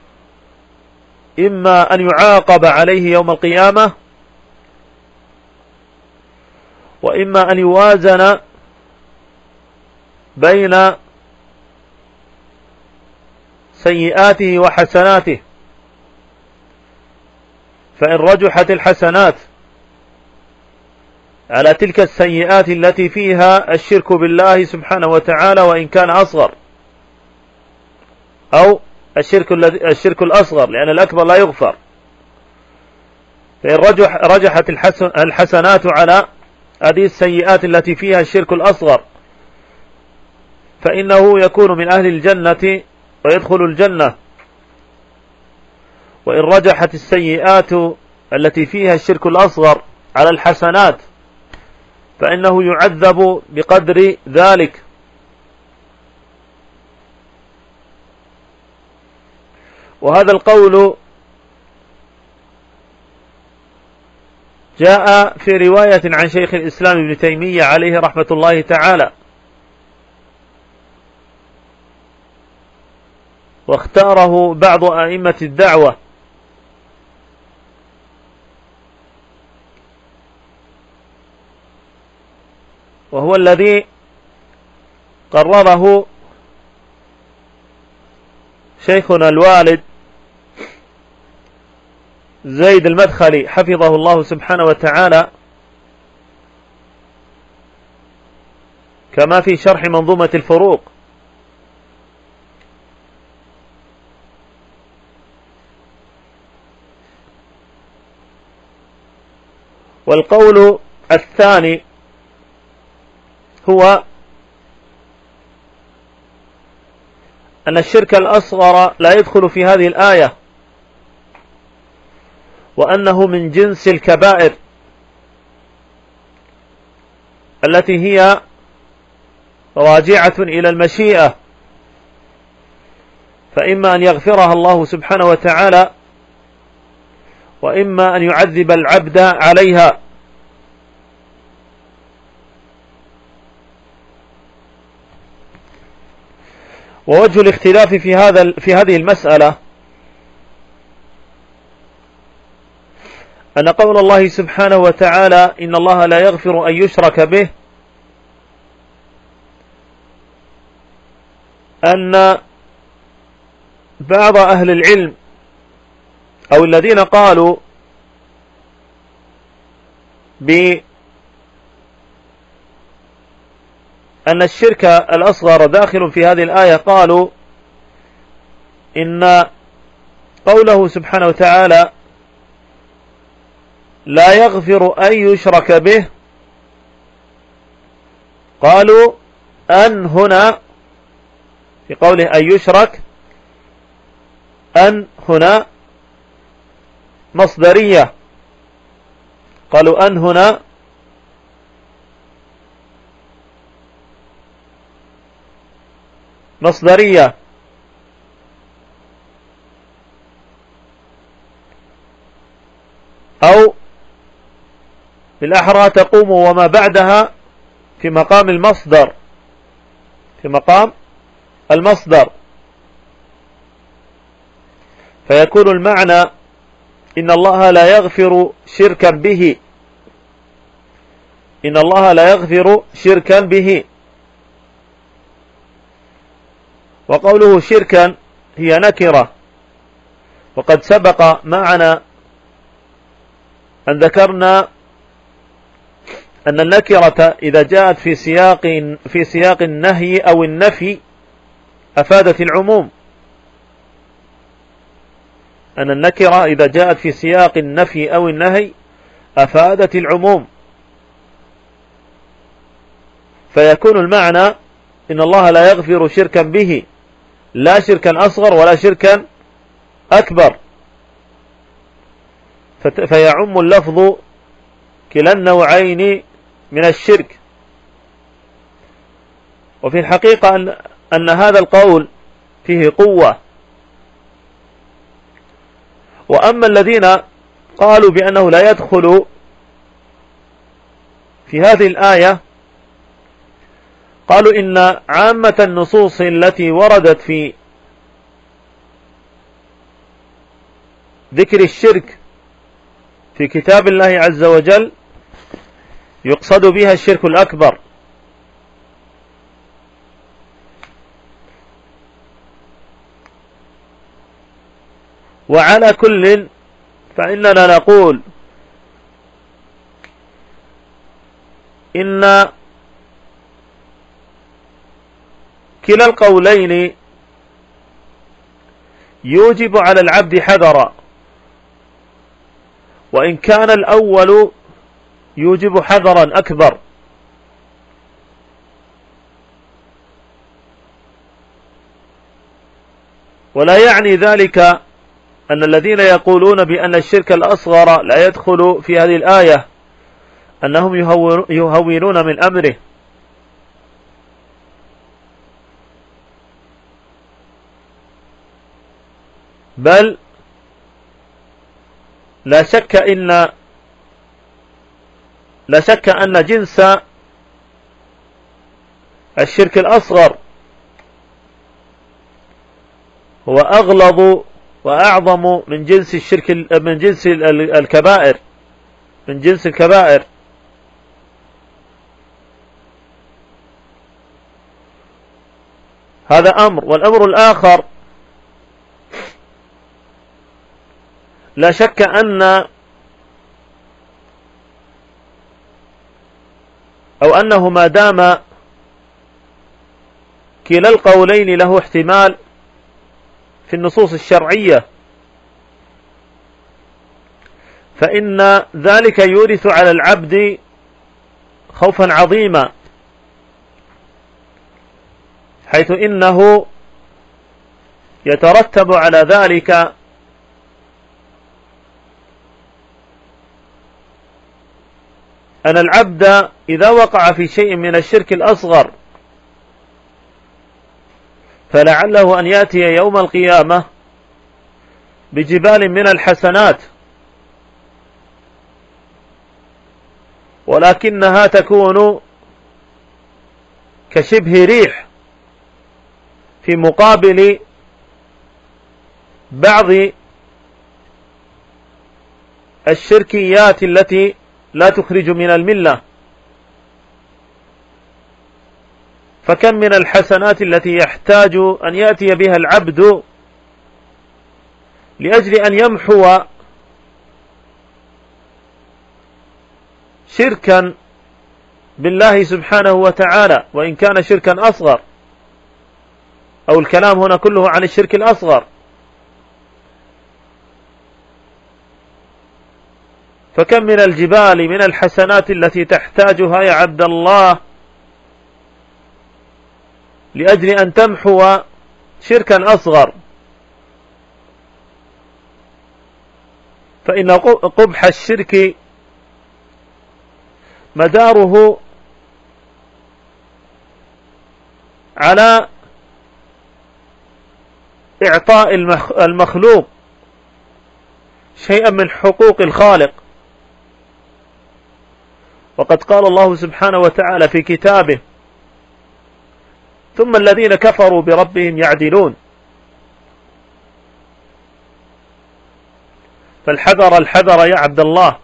إما أن يعاقب عليه يوم القيامة، وإما أن يوازن بين سيئاته وحسناته، فإن رجحت الحسنات على تلك السيئات التي فيها الشرك بالله سبحانه وتعالى وإن كان أصغر، أو الشرك الأصغر، لأن الأكبر لا يغفر، فإن رجحت الحسنات على هذه السيئات التي فيها الشرك الأصغر فإنه يكون من أهل الجنة ويدخل الجنة، وإن رجحت السيئات التي فيها الشرك الأصغر على الحسنات فإنه يعذب بقدر ذلك. وهذا القول جاء في رواية عن شيخ الإسلام ابن تيمية عليه رحمة الله تعالى، واختاره بعض أئمة الدعوة، وهو الذي قرره شيخنا الوالد زيد المدخلي حفظه الله سبحانه وتعالى، كما في شرح منظومة الفروق. والقول الثاني هو أن الشرك الأصغر لا يدخل في هذه الآية، وأنه من جنس الكبائر التي هي راجعة إلى المشيئة، فإما أن يغفرها الله سبحانه وتعالى، وإما أن يعذب العبد عليها. ووجه الاختلاف في هذه المسألة أن قول الله سبحانه وتعالى إن الله لا يغفر أن يشرك به، أن بعض أهل العلم أو الذين قالوا بأن الشرك الأصغر داخل في هذه الآية قالوا إن قوله سبحانه وتعالى لا يغفر أن يشرك به، قالوا أن هنا في قوله أن يشرك، أن هنا مصدرية، قالوا أن هنا مصدرية، أو بالأحرى تقوم وما بعدها في مقام المصدر، في مقام المصدر، فيكون المعنى إن الله لا يغفر شركا به، إن الله لا يغفر شركا به. وقوله شركا هي نكرة، وقد سبق معنا أن ذكرنا أن النكرة إذا جاءت في سياق النهي أو النفي أفادت العموم، أن النكرة إذا جاءت في سياق النفي أو النهي أفادت العموم، فيكون المعنى إن الله لا يغفر شركا به، لا شركا أصغر ولا شركا أكبر، فيعم اللفظ كلا النوعين من الشرك. وفي الحقيقة أن هذا القول فيه قوة. وأما الذين قالوا بأنه لا يدخل في هذه الآية، قالوا إن عامة النصوص التي وردت في ذكر الشرك في كتاب الله عز وجل يقصد بها الشرك الأكبر، وعلى كل فإننا نقول إن كلا القولين يوجب على العبد حذرا، وإن كان الأول يوجب حذرا أكبر. ولا يعني ذلك أن الذين يقولون بأن الشرك الأصغر لا يدخل في هذه الآية أنهم يهونون من أمره، بل لا شك أن جنس الشرك الأصغر هو أغلظ وأعظم من جنس الشرك، من جنس الكبائر، من جنس الكبائر. هذا أمر. والأمر الآخر، لا شك أنه ما دام كلا القولين له احتمال في النصوص الشرعية، فإن ذلك يورث على العبد خوفا عظيما، حيث إنه يترتب على ذلك أن العبد إذا وقع في شيء من الشرك الأصغر فلعله أن يأتي يوم القيامة بجبال من الحسنات، ولكنها تكون كشبه ريح في مقابل بعض الشركيات التي لا تخرج من الملة. فكم من الحسنات التي يحتاج أن يأتي بها العبد لأجل أن يمحو شركا بالله سبحانه وتعالى، وإن كان شركا أصغر، أو الكلام هنا كله عن الشرك الأصغر. فكم من الجبال من الحسنات التي تحتاجها يا عبد الله لأجل أن تمحو شركا أصغر. فإن قبح الشرك مداره على إعطاء المخلوق شيئا من حقوق الخالق. وقد قال الله سبحانه وتعالى في كتابه: ثم الذين كفروا بربهم يعدلون. فالحذر الحذر يا عبد الله،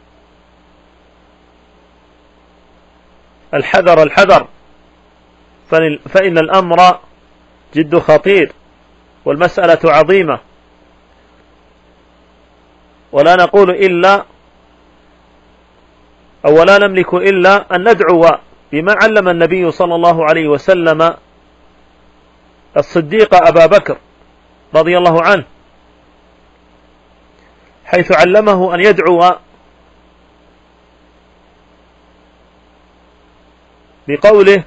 الحذر الحذر، فإن الأمر جد خطير والمسألة عظيمة. ولا نقول إلا أو لا نملك إلا أن ندعو بما علم النبي صلى الله عليه وسلم الصديق أبا بكر رضي الله عنه، حيث علمه أن يدعو بقوله: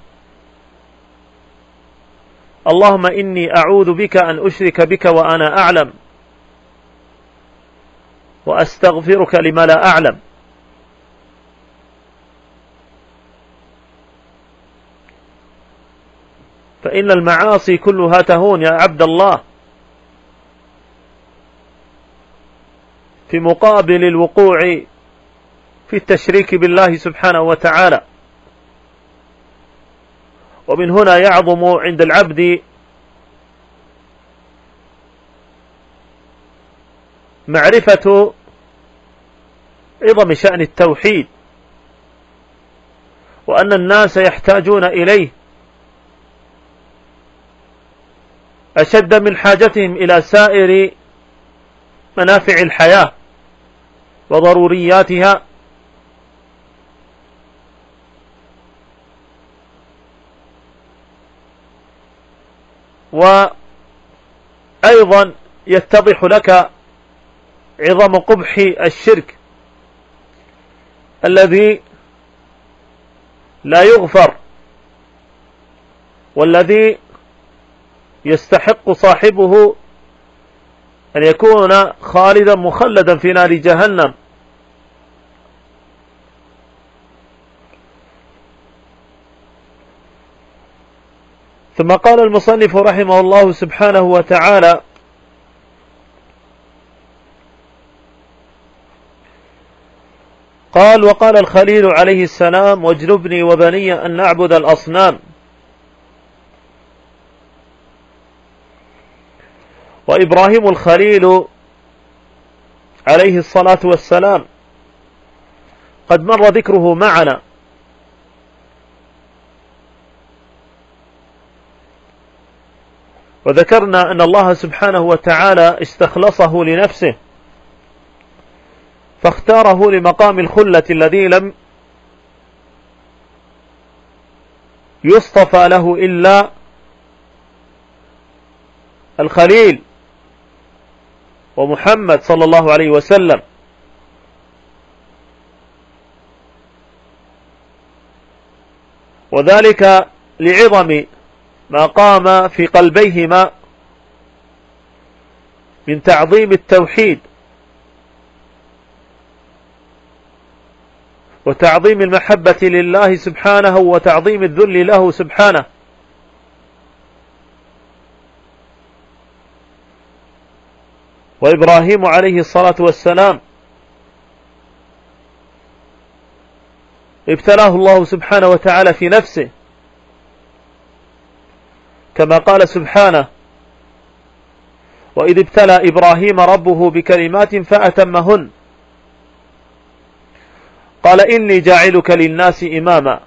اللهم إني أعوذ بك أن أشرك بك وأنا أعلم، وأستغفرك لما لا أعلم. فإن المعاصي كلها تهون يا عبد الله في مقابل الوقوع في التشريك بالله سبحانه وتعالى. ومن هنا يعظم عند العبد معرفة عظم شأن التوحيد، وأن الناس يحتاجون إليه أشد من حاجتهم إلى سائر منافع الحياة وضرورياتها. وأيضا يتضح لك عظم قبح الشرك الذي لا يغفر، والذي يستحق صاحبه أن يكون خالدا مخلدا في نار جهنم. ثم قال المصنف رحمه الله سبحانه وتعالى: قال: وقال الخليل عليه السلام: واجنبني وبني أن نعبد الأصنام. وإبراهيم الخليل عليه الصلاة والسلام قد مر ذكره معنا، وذكرنا أن الله سبحانه وتعالى استخلصه لنفسه، فاختاره لمقام الخلة الذي لم يصطفى له إلا الخليل ومحمد صلى الله عليه وسلم. وذلك لعظم ما قام في قلبيهما من تعظيم التوحيد وتعظيم المحبة لله سبحانه وتعظيم الذل له سبحانه. وإبراهيم عليه الصلاة والسلام ابتلاه الله سبحانه وتعالى في نفسه، كما قال سبحانه: وإذ ابتلى إبراهيم ربه بكلمات فأتمهن قال إني جاعلك للناس إماما.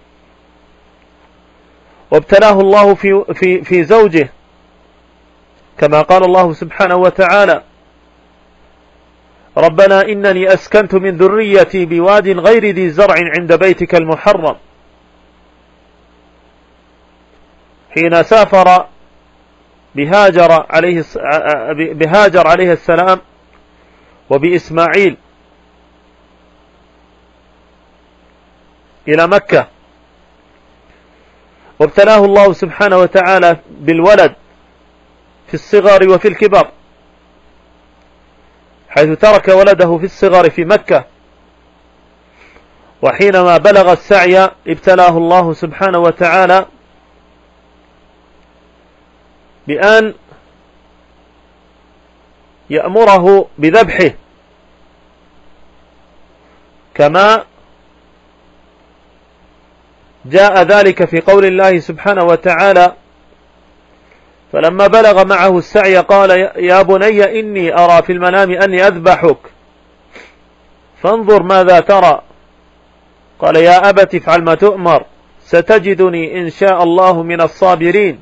وابتلاه الله في زوجه، كما قال الله سبحانه وتعالى: ربنا إنني أسكنت من ذريتي بواد غير ذي زرع عند بيتك المحرم، حين سافر بهاجر عليه السلام وبإسماعيل إلى مكة. وابتلاه الله سبحانه وتعالى بالولد في الصغر وفي الكبر، حيث ترك ولده في الصغر في مكة، وحينما بلغ السعي ابتلاه الله سبحانه وتعالى بأن يأمره بذبحه، كما جاء ذلك في قول الله سبحانه وتعالى: فلما بلغ معه السعي قال يا بني إني أرى في المنام أني أذبحك فانظر ماذا ترى، قال يا أبت افعل ما تؤمر ستجدني إن شاء الله من الصابرين.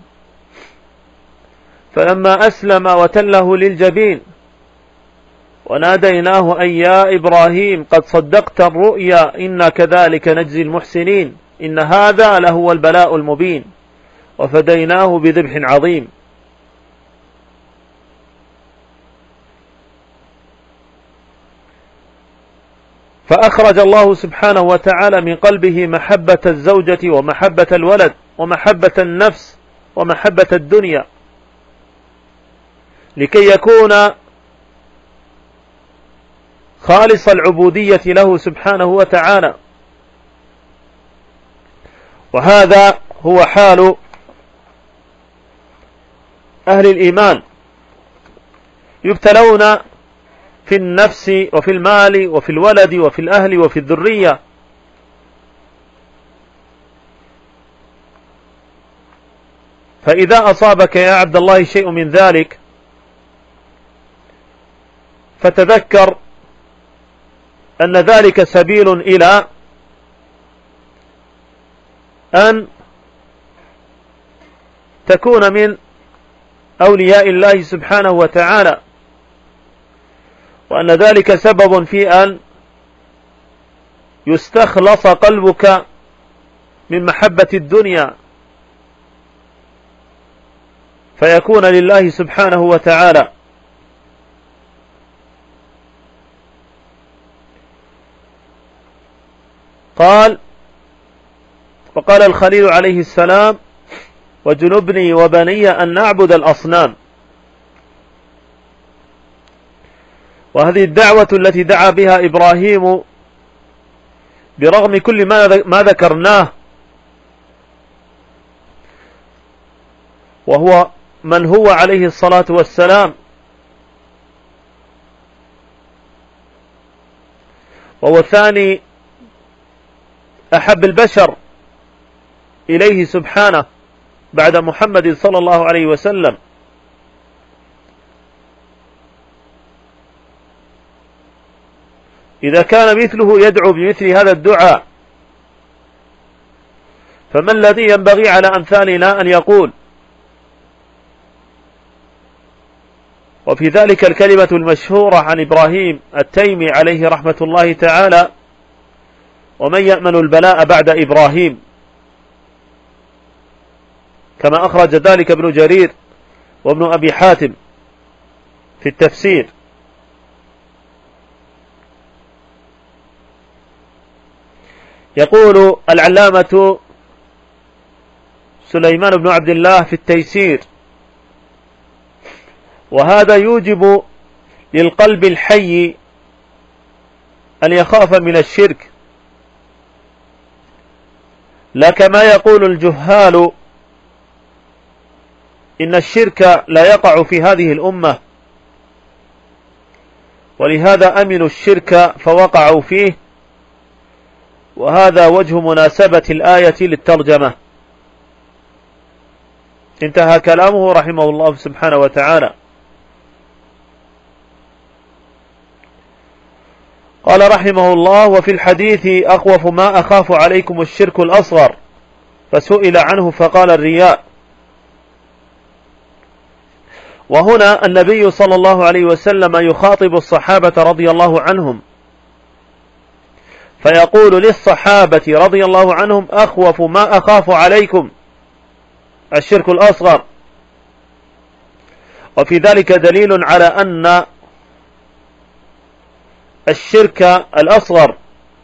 فلما أسلم وتله للجبين وناديناه أن يا إبراهيم قد صدقت الرؤيا إنا كذلك نجزي المحسنين إن هذا لهو البلاء المبين وفديناه بذبح عظيم. فأخرج الله سبحانه وتعالى من قلبه محبة الزوجة ومحبة الولد ومحبة النفس ومحبة الدنيا، لكي يكون خالص العبودية له سبحانه وتعالى. وهذا هو حال أهل الإيمان، يبتلون في النفس وفي المال وفي الولد وفي الأهل وفي الذرية، فإذا أصابك يا عبد الله شيء من ذلك فتذكر أن ذلك سبيل إلى أن تكون من أولياء الله سبحانه وتعالى، وأن ذلك سبب في أن يستخلص قلبك من محبة الدنيا فيكون لله سبحانه وتعالى. وقال الخليل عليه السلام: وجنبني وبني أن نعبد الأصنام. وهذه الدعوة التي دعا بها إبراهيم برغم كل ما ذكرناه، وهو من هو عليه الصلاة والسلام، وهو ثاني أحب البشر إليه سبحانه بعد محمد صلى الله عليه وسلم. إذا كان مثله يدعو بمثل هذا الدعاء، فما الذي ينبغي على أمثالنا أن يقول؟ وفي ذلك الكلمة المشهورة عن إبراهيم التيمي عليه رحمة الله تعالى: ومن يأمن البلاء بعد إبراهيم، كما أخرج ذلك ابن جرير وابن أبي حاتم في التفسير. يقول العلامة سليمان بن عبد الله في التيسير: وهذا يوجب للقلب الحي أن يخاف من الشرك، لا كما يقول الجهال إن الشرك لا يقع في هذه الأمة، ولهذا أمنوا الشرك فوقعوا فيه. وهذا وجه مناسبة الآية للترجمة. انتهى كلامه رحمه الله سبحانه وتعالى. قال رحمه الله: وفي الحديث: أخوف ما أخاف عليكم الشرك الأصغر، فسئل عنه فقال: الرياء. وهنا النبي صلى الله عليه وسلم يخاطب الصحابة رضي الله عنهم، فيقول للصحابة رضي الله عنهم: أخوف ما أخاف عليكم الشرك الأصغر. وفي ذلك دليل على أن الشرك الأصغر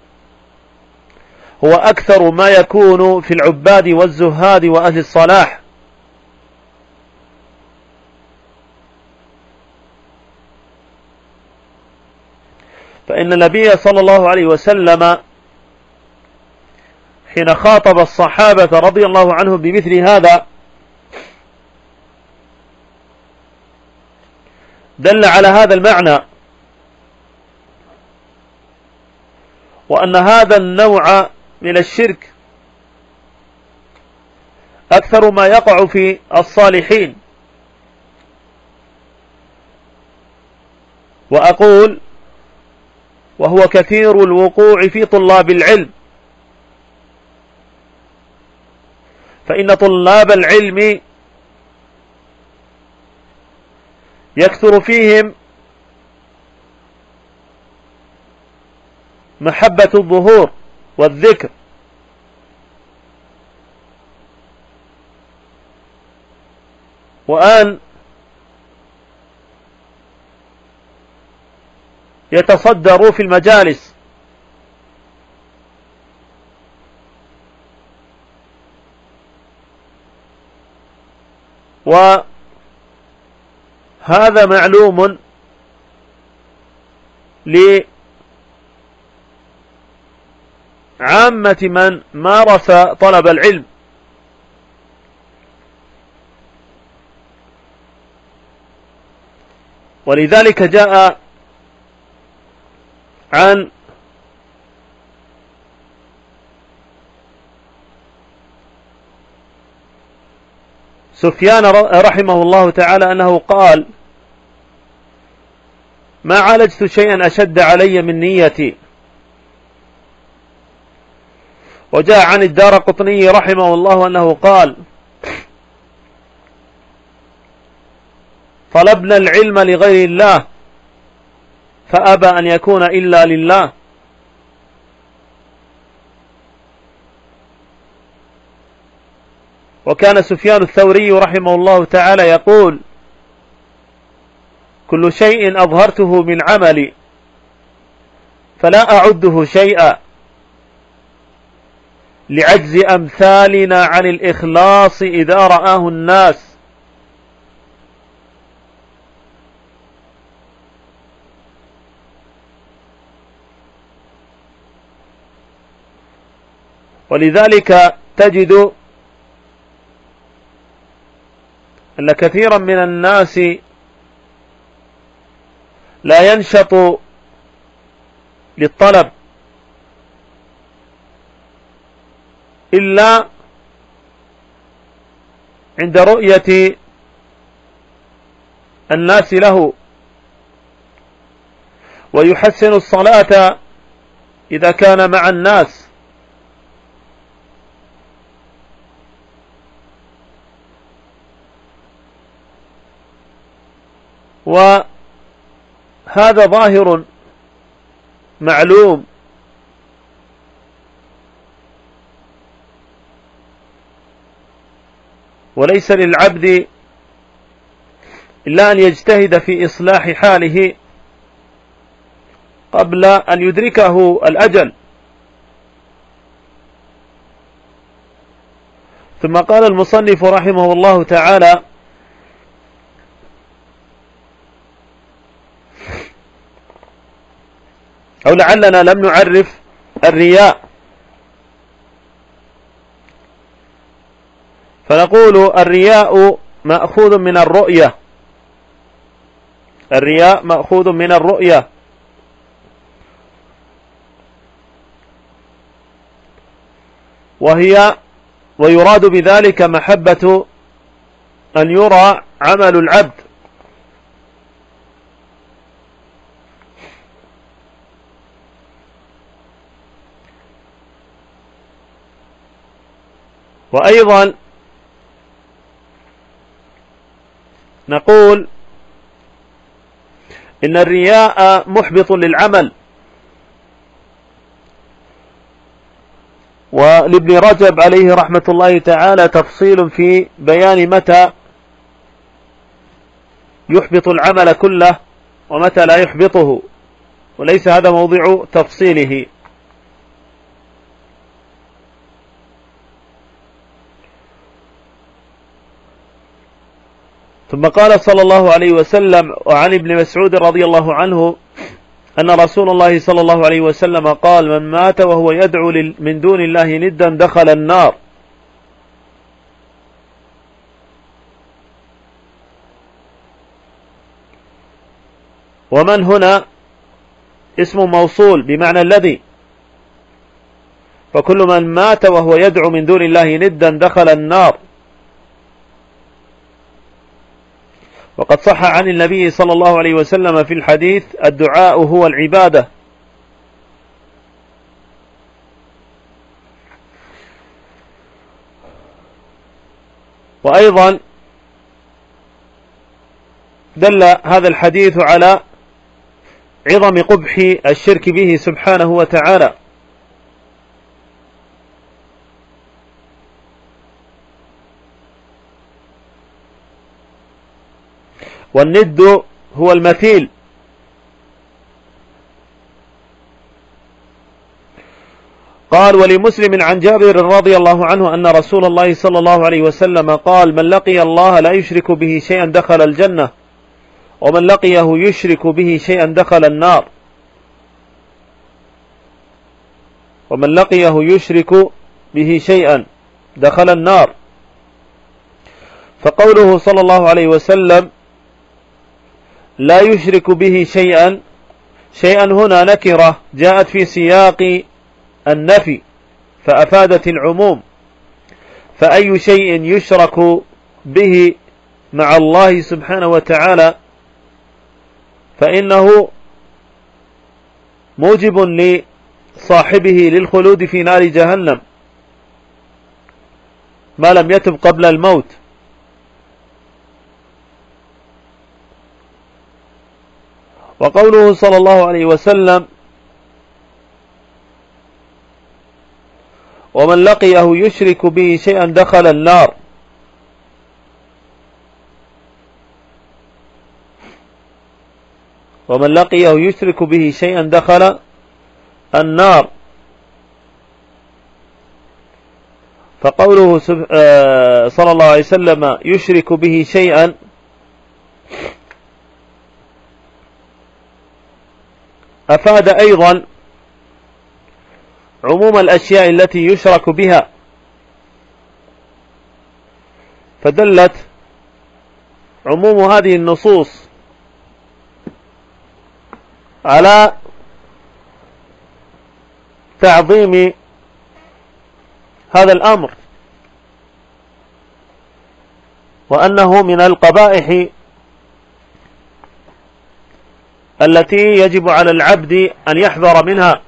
هو أكثر ما يكون في العباد والزهاد وأهل الصلاح، فإن النبي صلى الله عليه وسلم حين خاطب الصحابة رضي الله عنهم بمثل هذا دل على هذا المعنى، وأن هذا النوع من الشرك أكثر ما يقع في الصالحين. وأقول وهو كثير الوقوع في طلاب العلم، فإن طلاب العلم يكثر فيهم محبة الظهور والذكر، وأن يتصدروا في المجالس وهذا معلوم لعامة من مارس طلب العلم، ولذلك جاء عن سفيان رحمه الله تعالى أنه قال: ما عالجت شيئا أشد علي من نيتي. وجاء عن الدارقطني رحمه الله أنه قال: طلبنا العلم لغير الله فأبى أن يكون إلا لله. وكان سفيان الثوري رحمه الله تعالى يقول: كل شيء أظهرته من عملي فلا أعده شيئا لعجز أمثالنا عن الإخلاص إذا رآه الناس. ولذلك تجد أن كثيرا من الناس لا ينشط للطلب إلا عند رؤية الناس له، ويحسن الصلاة إذا كان مع الناس، وهذا ظاهر معلوم. وليس للعبد إلا أن يجتهد في إصلاح حاله قبل أن يدركه الأجل. ثم قال المصنف رحمه الله تعالى: أو لعلنا لم نعرف الرياء، فنقول الرياء مأخوذ من الرؤية. الرياء مأخوذ من الرؤية، ويراد بذلك محبة أن يرى عمل العبد. وأيضا نقول إن الرياء محبط للعمل. ولابن رجب عليه رحمة الله تعالى تفصيل في بيان متى يحبط العمل كله ومتى لا يحبطه، وليس هذا موضع تفصيله. ثم قال صلى الله عليه وسلم: وعن ابن مسعود رضي الله عنه أن رسول الله صلى الله عليه وسلم قال: من مات وهو يدعو من دون الله ندا دخل النار. ومن هنا اسم موصول بمعنى الذي، فكل من مات وهو يدعو من دون الله ندا دخل النار. وقد صح عن النبي صلى الله عليه وسلم في الحديث: الدعاء هو العبادة. وأيضا دل هذا الحديث على عظم قبح الشرك به سبحانه وتعالى. والند هو المثيل، قال: ولمسلم عن جابر رضي الله عنه أن رسول الله صلى الله عليه وسلم قال: من لقي الله لا يشرك به شيئا دخل الجنة، ومن لقيه يشرك به شيئا دخل النار. ومن لقيه يشرك به شيئا دخل النار. فقوله صلى الله عليه وسلم لا يشرك به شيئا هنا نكرة جاءت في سياق النفي فأفادت العموم، فأي شيء يشرك به مع الله سبحانه وتعالى فإنه موجب لصاحبه للخلود في نار جهنم ما لم يتب قبل الموت. وقوله صلى الله عليه وسلم ومن لقيه يشرك به شيئا دخل النار، ومن لقيه يشرك به شيئا دخل النار. فقوله صلى الله عليه وسلم يشرك به شيئا أفاد أيضا عموم الأشياء التي يشرك بها، فدلت عموم هذه النصوص على تعظيم هذا الأمر، وأنه من القبائح التي يجب على العبد أن يحذر منها،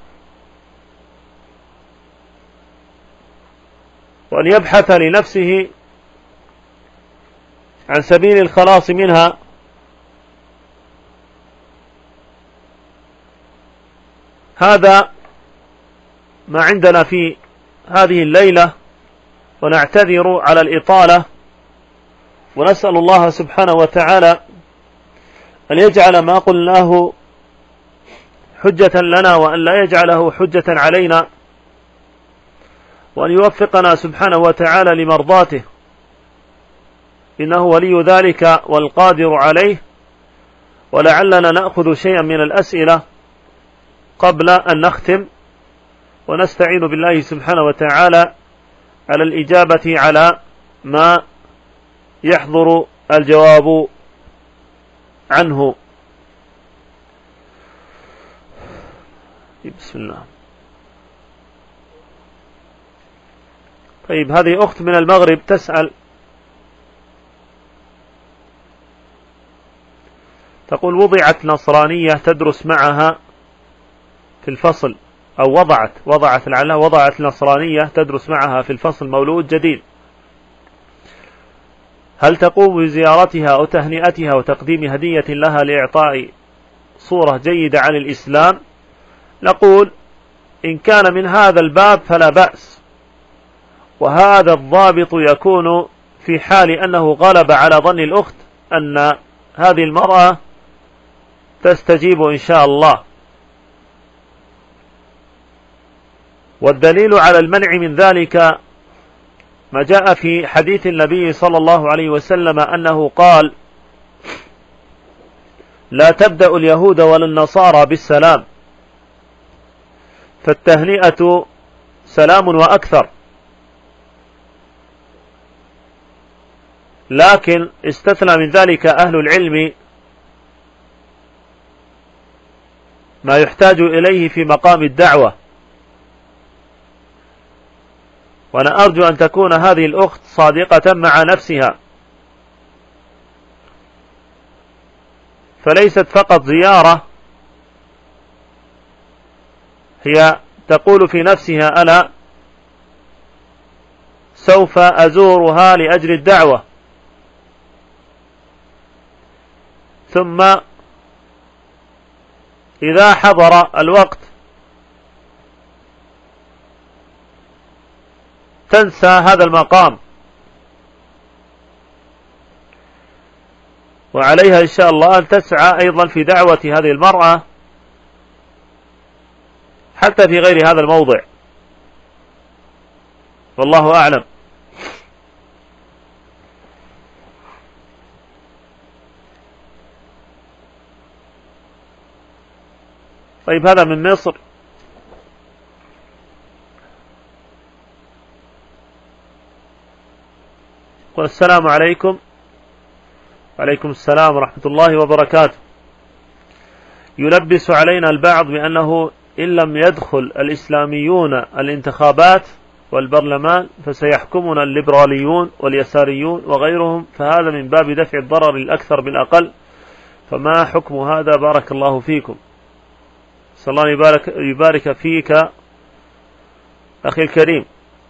وأن يبحث لنفسه عن سبيل الخلاص منها. هذا ما عندنا في هذه الليلة، ونعتذر على الإطالة، ونسأل الله سبحانه وتعالى أن يجعل ما قلناه حجة لنا، وأن لا يجعله حجة علينا، وأن يوفقنا سبحانه وتعالى لمرضاته، إنه ولي ذلك والقادر عليه. ولعلنا نأخذ شيئا من الأسئلة قبل أن نختم، ونستعين بالله سبحانه وتعالى على الإجابة على ما يحضر الجواب عنه. بسم الله. طيب، هذه أخت من المغرب تسأل، تقول: وضعت نصرانية تدرس معها في الفصل، أو وضعت لعلها وضعت نصرانية تدرس معها في الفصل مولود جديد، هل تقوم بزيارتها أو تهنئتها وتقديم هدية لها لإعطاء صورة جيدة عن الإسلام؟ نقول: إن كان من هذا الباب فلا بأس، وهذا الضابط يكون في حال أنه غلب على ظن الأخت أن هذه المرأة تستجيب إن شاء الله. والدليل على المنع من ذلك ما جاء في حديث النبي صلى الله عليه وسلم أنه قال: لا تبدأ اليهود ولا النصارى بالسلام، فالتهنئة سلام وأكثر. لكن استثنى من ذلك أهل العلم ما يحتاج إليه في مقام الدعوة. وأنا أرجو أن تكون هذه الأخت صادقة مع نفسها، فليست فقط زيارة، هي تقول في نفسها: أنا سوف أزورها لأجل الدعوة، ثم إذا حضر الوقت تنسى هذا المقام، وعليها إن شاء الله أن تسعى أيضا في دعوة هذه المرأة حتى في غير هذا الموضع. والله أعلم. طيب هذا من مصر. والسلام عليكم. وعليكم السلام ورحمة الله وبركاته. يلبس علينا البعض بأنه إن لم يدخل الإسلاميون الانتخابات والبرلمان فسيحكمنا الليبراليون واليساريون وغيرهم، فهذا من باب دفع الضرر الأكثر بالأقل. فما حكم هذا؟ بارك الله فيكم. صلى الله يبارك فيك أخي الكريم.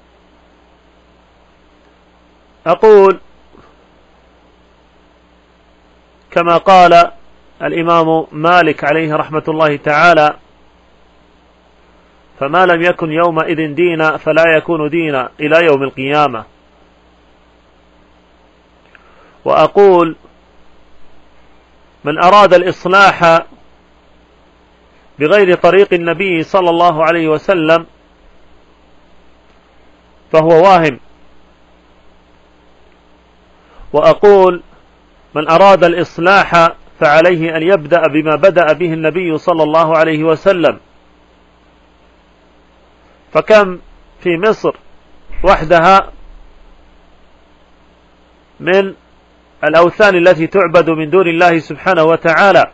أقول كما قال الإمام مالك عليه رحمة الله تعالى: فما لم يكن يومئذ دينا فلا يكون دينا إلى يوم القيامة. وأقول من أراد الإصلاح بغير طريق النبي صلى الله عليه وسلم فهو واهم. وأقول من أراد الإصلاح فعليه أن يبدأ بما بدأ به النبي صلى الله عليه وسلم. فكم في مصر وحدها من الأوثان التي تعبد من دون الله سبحانه وتعالى.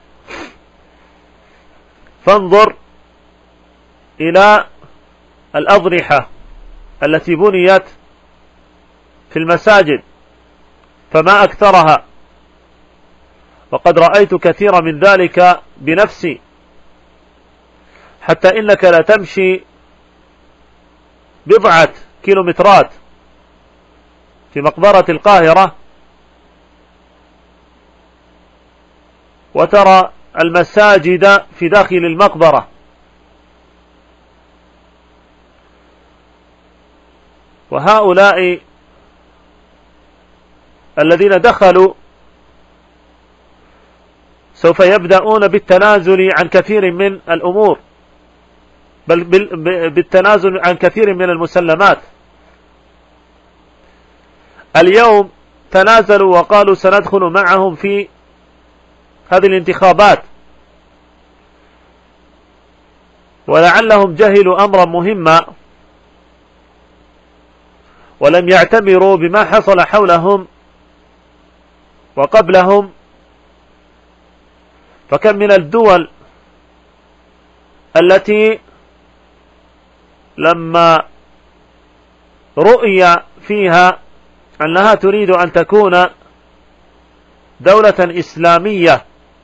فانظر إلى الأضرحة التي بنيت في المساجد فما أكثرها، وقد رأيت كثيرا من ذلك بنفسي، حتى إنك لا تمشي بضعة كيلومترات في مقبرة القاهرة وترى المساجد في داخل المقبرة. وهؤلاء الذين دخلوا سوف يبدأون بالتنازل عن كثير من الأمور، بل بالتنازل عن كثير من المسلمات. اليوم تنازلوا وقالوا سندخل معهم في هذه الانتخابات، ولعلهم جهلوا أمرا مهما ولم يعتبروا بما حصل حولهم وقبلهم. فكم من الدول التي لما رؤي فيها أنها تريد أن تكون دولة إسلامية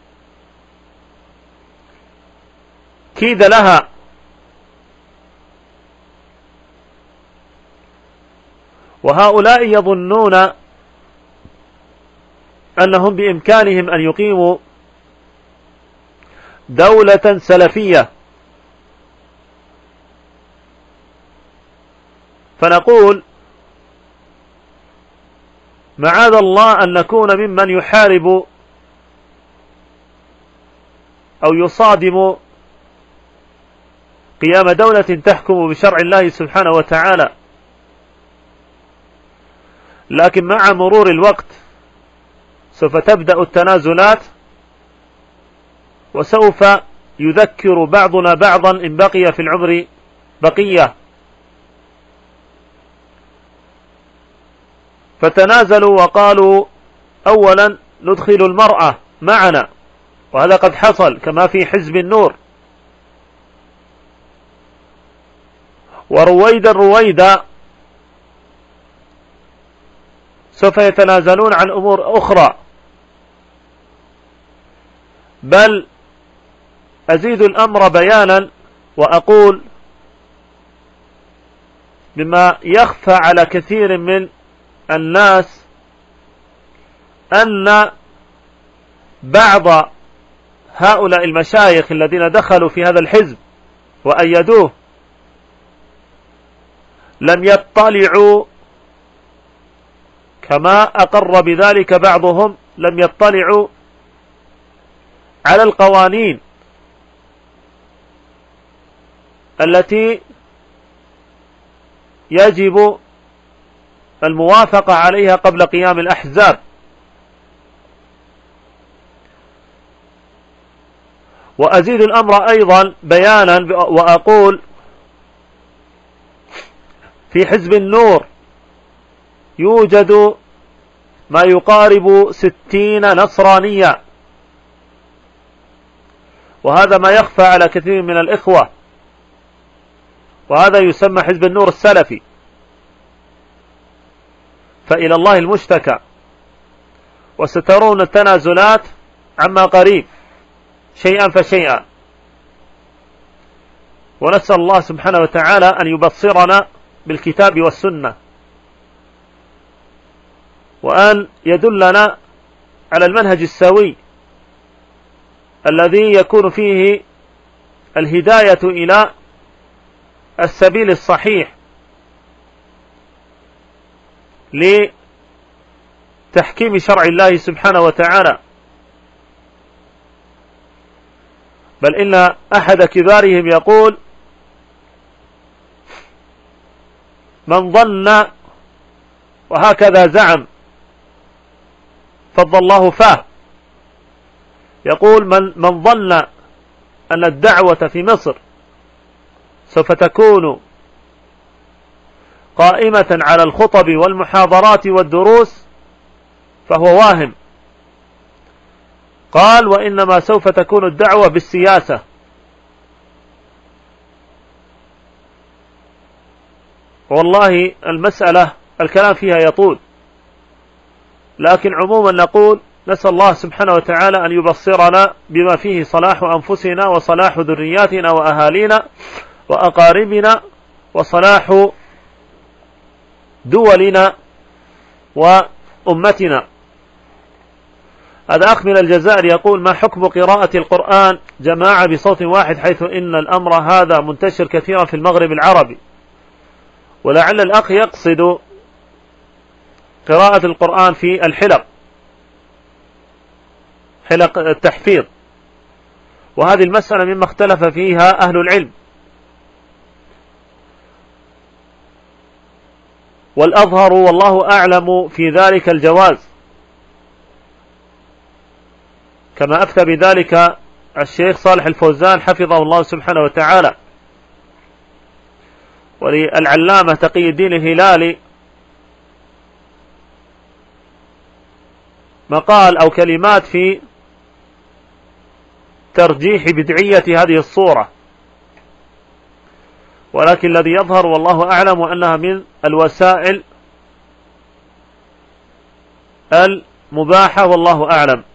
كيد لها، وهؤلاء يظنون أنهم بإمكانهم أن يقيموا دولة سلفية. فنقول معاذ الله أن نكون ممن يحارب أو يصادم قيام دولة تحكم بشرع الله سبحانه وتعالى. لكن مع مرور الوقت سوف تبدأ التنازلات، وسوف يذكر بعضنا بعضا إن بقي في العمر بقية. فتنازلوا وقالوا أولا ندخل المرأة معنا، وهذا قد حصل كما في حزب النور. ورويدا سوف يتنازلون عن أمور أخرى. بل أزيد الأمر بيانا وأقول بما يخفى على كثير من الناس أن بعض هؤلاء المشايخ الذين دخلوا في هذا الحزب وأيدوه لم يطلعوا، كما أقر بذلك بعضهم، لم يطلعوا على القوانين التي يجب الموافقة عليها قبل قيام الأحزاب. وأزيد الأمر أيضا بيانا وأقول في حزب النور يوجد ما يقارب 60 نصرانية، وهذا ما يخفى على كثير من الإخوة، وهذا يسمى حزب النور السلفي، فإلى الله المشتكى، وسترون التنازلات عما قريب شيئا فشيئا، ونسأل الله سبحانه وتعالى أن يبصرنا بالكتاب والسنة، وأن يدلنا على المنهج السوي الذي يكون فيه الهداية إلى السبيل الصحيح لتحكيم شرع الله سبحانه وتعالى. بل إن أحد كبارهم يقول: من ظن، وهكذا زعم فضل الله فاه، يقول: من ظن أن الدعوة في مصر سوف تكون قائمة على الخطب والمحاضرات والدروس فهو واهم. قال: وإنما سوف تكون الدعوة بالسياسة. والله المسألة الكلام فيها يطول، لكن عموما نقول نسأل الله سبحانه وتعالى أن يبصرنا بما فيه صلاح أنفسنا وصلاح ذرياتنا وأهالينا وأقاربنا وصلاح دولنا وأمتنا. هذا أخ من الجزائر يقول: ما حكم قراءة القرآن جماعة بصوت واحد، حيث إن الأمر هذا منتشر كثيرا في المغرب العربي؟ ولعل الأخ يقصد قراءة القرآن في الحلق، حلق التحفيظ، وهذه المسألة مما اختلف فيها أهل العلم، والأظهر والله أعلم في ذلك الجواز، كما أفتى بذلك الشيخ صالح الفوزان حفظه الله سبحانه وتعالى. وللعلامة تقي الدين الهلالي مقال أو كلمات في ترجيح بدعية هذه الصورة، ولكن الذي يظهر والله أعلم أنها من الوسائل المباحة والله أعلم.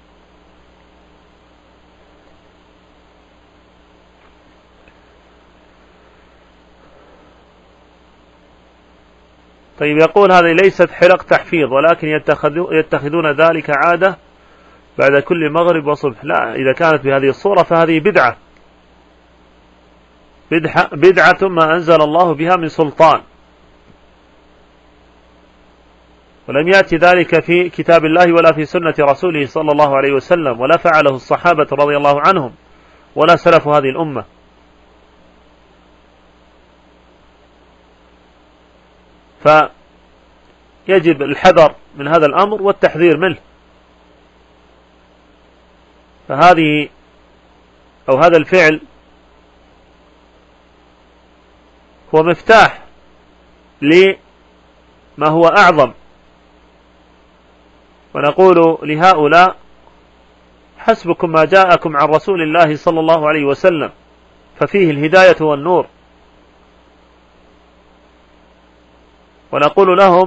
طيب، يقول: هذه ليست حلق تحفيظ، ولكن يتخذون ذلك عادة بعد كل مغرب وصبح. لا، إذا كانت بهذه الصورة فهذه بدعة ما أنزل الله بها من سلطان، ولم يأتي ذلك في كتاب الله ولا في سنة رسوله صلى الله عليه وسلم، ولا فعله الصحابة رضي الله عنهم ولا سلف هذه الأمة. فيجب الحذر من هذا الأمر والتحذير منه. فهذه أو هذا الفعل هو مفتاح لما هو أعظم، ونقول لهؤلاء: حسبكم ما جاءكم عن رسول الله صلى الله عليه وسلم، ففيه الهداية والنور. ونقول لهم: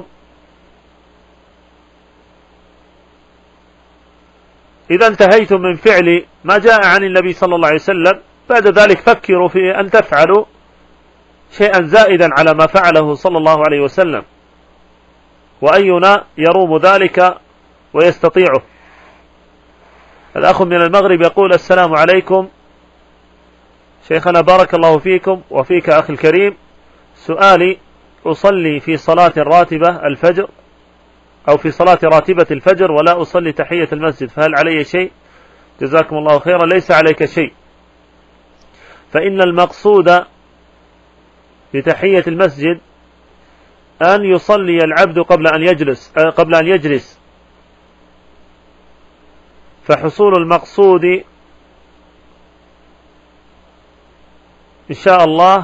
إذا انتهيتم من فعل ما جاء عن النبي صلى الله عليه وسلم، بعد ذلك فكروا في أن تفعلوا شيئا زائدا على ما فعله صلى الله عليه وسلم، وأينا يروم ذلك ويستطيعه. الأخ من المغرب يقول: السلام عليكم شيخنا، بارك الله فيكم وفيك أخي الكريم. سؤالي: أصلي في صلاة راتبة الفجر أو في صلاة راتبة الفجر ولا أصلي تحية المسجد، فهل علي شيء؟ جزاكم الله خيرا. ليس عليك شيء، فإن المقصود بتحية المسجد أن يصلي العبد قبل أن يجلس، فحصول المقصود إن شاء الله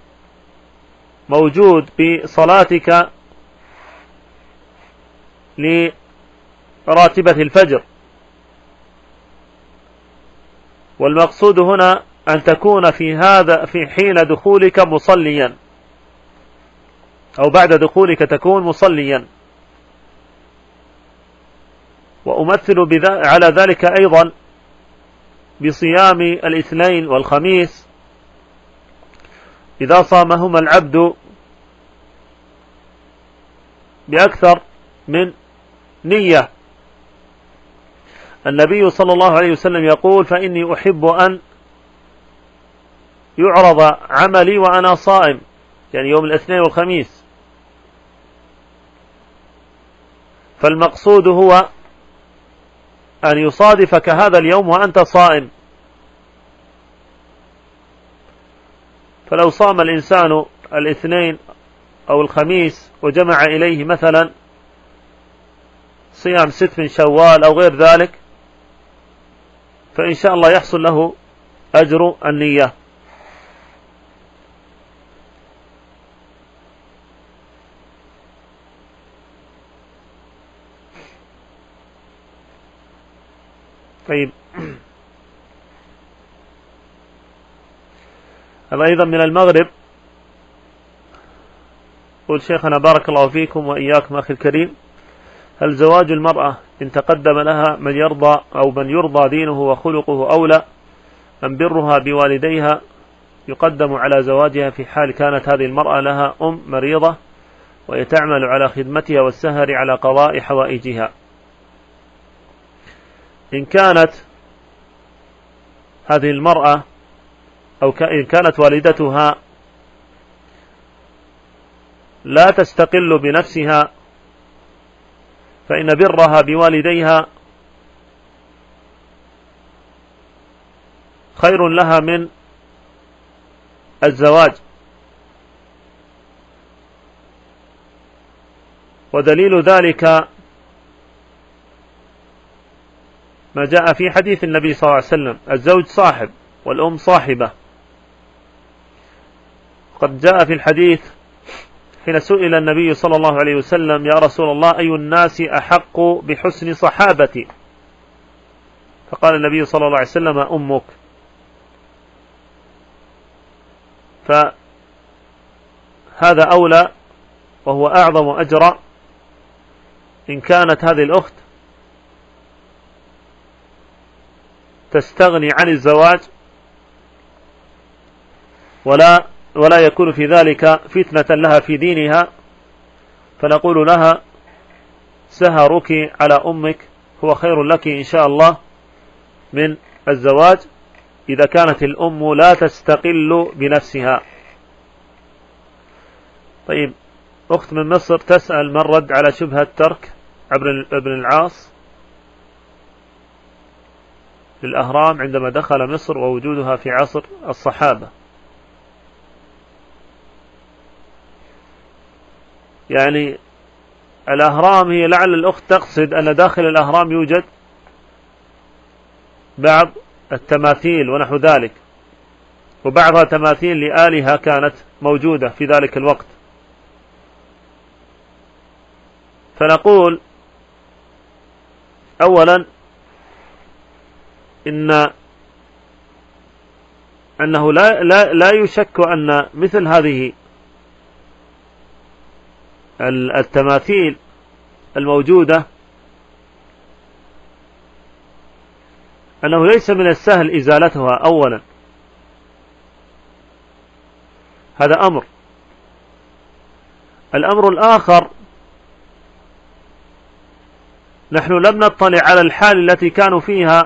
موجود بصلاتك لراتبة الفجر. والمقصود هنا أن تكون في حين دخولك مصليا، أو بعد دخولك تكون مصليا. وأمثل على ذلك أيضا بصيام الاثنين والخميس إذا صامهما العبد بأكثر من نية. النبي صلى الله عليه وسلم يقول: فإني أحب أن يعرض عملي وأنا صائم، يعني يوم الاثنين والخميس. فالمقصود هو أن يصادفك هذا اليوم وأنت صائم. فلو صام الإنسان الاثنين أو الخميس وجمع إليه مثلا صيام 6 من شوال أو غير ذلك، فإن شاء الله يحصل له أجر النية. طيب، هذا أيضا من المغرب. قل شيخنا بارك الله فيكم وإياكم أخي الكريم: هل زواج المرأة إن تقدم لها من يرضى أو من يرضى دينه وخلقه أولى أم برها بوالديها يقدم على زواجها في حال كانت هذه المرأة لها مريضة ويتعمل على خدمتها والسهر على قضاء حوائجها؟ إن كانت هذه المرأة أو إن كانت والدتها لا تستقل بنفسها، فإن برها بوالديها خير لها من الزواج. ودليل ذلك ما جاء في حديث النبي صلى الله عليه وسلم: الزوج صاحب والأم صاحبة. قد جاء في الحديث حين سئل النبي صلى الله عليه وسلم: يا رسول الله، أي الناس أحق بحسن صحابتي؟ فقال النبي صلى الله عليه وسلم: أمك. فهذا أولى وهو أعظم أجرا إن كانت هذه الأخت تستغني عن الزواج ولا يكون في ذلك فتنة لها في دينها، فنقول لها: سهرك على أمك هو خير لك إن شاء الله من الزواج، إذا كانت الأم لا تستقل بنفسها. طيب، أخت من مصر تسأل: من رد على شبهة ترك ابن العاص للأهرام عندما دخل مصر ووجودها في عصر الصحابة؟ يعني الأهرام هي لعل الأخت تقصد أن داخل الأهرام يوجد بعض التماثيل ونحو ذلك، وبعضها تماثيل لآلهة كانت موجودة في ذلك الوقت. فنقول أولا أنه لا يشك أن مثل هذه التماثيل الموجودة أنه ليس من السهل إزالتها أولا، هذا أمر. الأمر الآخر: نحن لم نطلع على الحال التي كانوا فيها،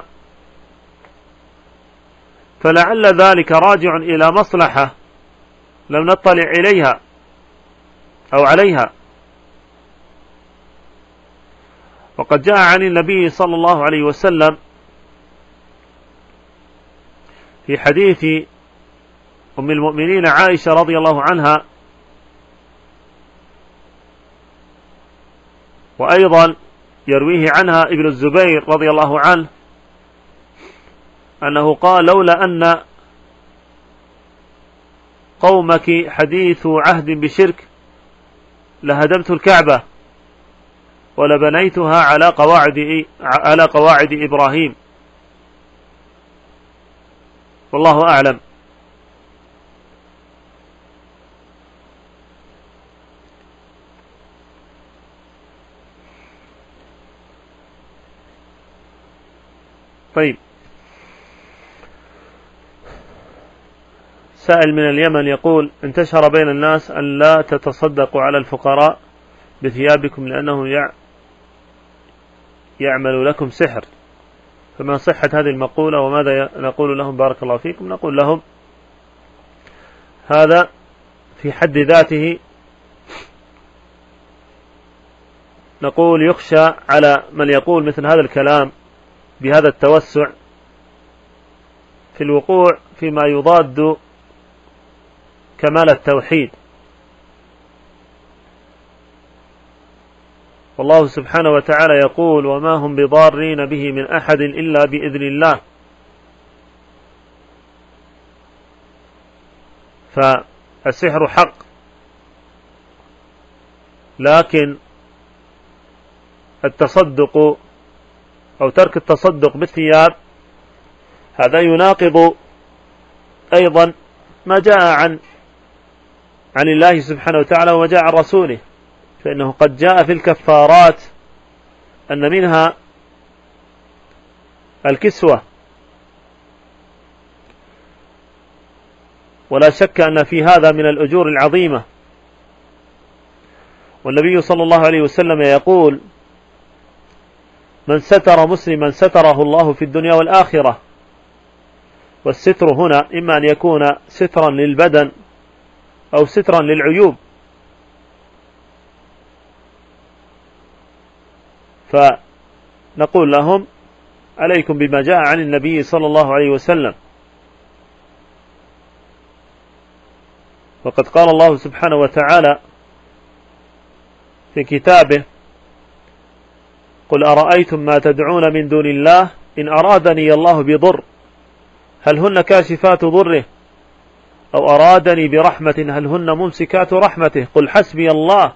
فلعل ذلك راجع إلى مصلحة لم نطلع إليها أو عليها. وقد جاء عن النبي صلى الله عليه وسلم في حديث أم المؤمنين عائشة رضي الله عنها وأيضا يرويه عنها ابن الزبير رضي الله عنه أنه قال: لولا أن قومك حديث عهد بشرك لهدمت الكعبة ولبنيتها على قواعد إبراهيم. والله أعلم. طيب، سائل من اليمن يقول: انتشر بين الناس أن لا تتصدقوا على الفقراء بثيابكم لأنهم يعمل لكم سحر، فما صحة هذه المقولة وماذا نقول لهم؟ بارك الله فيكم. نقول لهم: هذا في حد ذاته نقول يخشى على من يقول مثل هذا الكلام بهذا التوسع في الوقوع فيما يضاد كمال التوحيد. والله سبحانه وتعالى يقول: وما هم بضارين به من أحد إلا بإذن الله. فالسحر حق، لكن التصدق أو ترك التصدق بالثياب هذا يناقض أيضا ما جاء عن الله سبحانه وتعالى وما جاء عن رسوله، فإنه قد جاء في الكفارات أن منها الكسوة، ولا شك أن في هذا من الأجور العظيمة. والنبي صلى الله عليه وسلم يقول: من ستر مسلما ستره الله في الدنيا والآخرة. والستر هنا إما أن يكون سترا للبدن أو سترا للعيوب. فنقول لهم: عليكم بما جاء عن النبي صلى الله عليه وسلم. وقد قال الله سبحانه وتعالى في كتابه: قل أرأيتم ما تدعون من دون الله إن أرادني الله بضر هل هن كاشفات ضره أو أرادني برحمة هل هن ممسكات رحمته قل حسبي الله.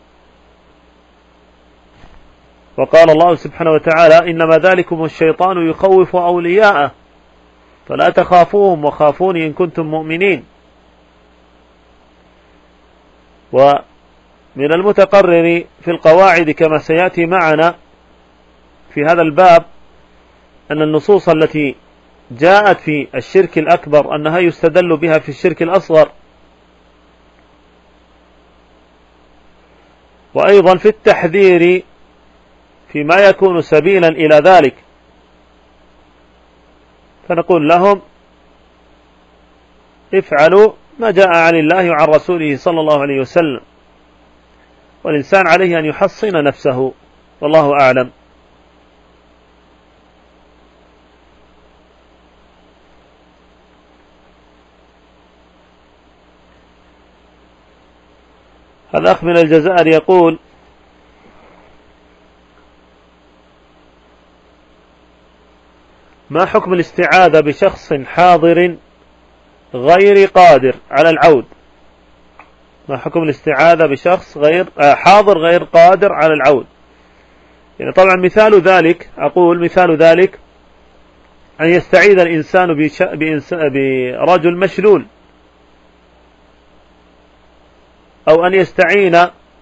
وقال الله سبحانه وتعالى: إنما ذلكم الشيطان يخوف أولياءه فلا تخافوهم وخافوني إن كنتم مؤمنين. ومن المتقرر في القواعد كما سيأتي معنا في هذا الباب أن النصوص التي جاءت في الشرك الأكبر أنها يستدل بها في الشرك الأصغر، وأيضا في التحذير فيما يكون سبيلا إلى ذلك. فنقول لهم: افعلوا ما جاء عن الله وعن رسوله صلى الله عليه وسلم، والإنسان عليه أن يحصن نفسه، والله أعلم. هذا أخ من الجزائر يقول: ما حكم الاستعاذة بشخص حاضر غير قادر على العود؟ ما حكم الاستعاذة بشخص حاضر غير قادر على العود؟ يعني طبعا مثال ذلك، أقول مثال ذلك أن يستعيذ الإنسان برجل مشلول، أو أن يستعين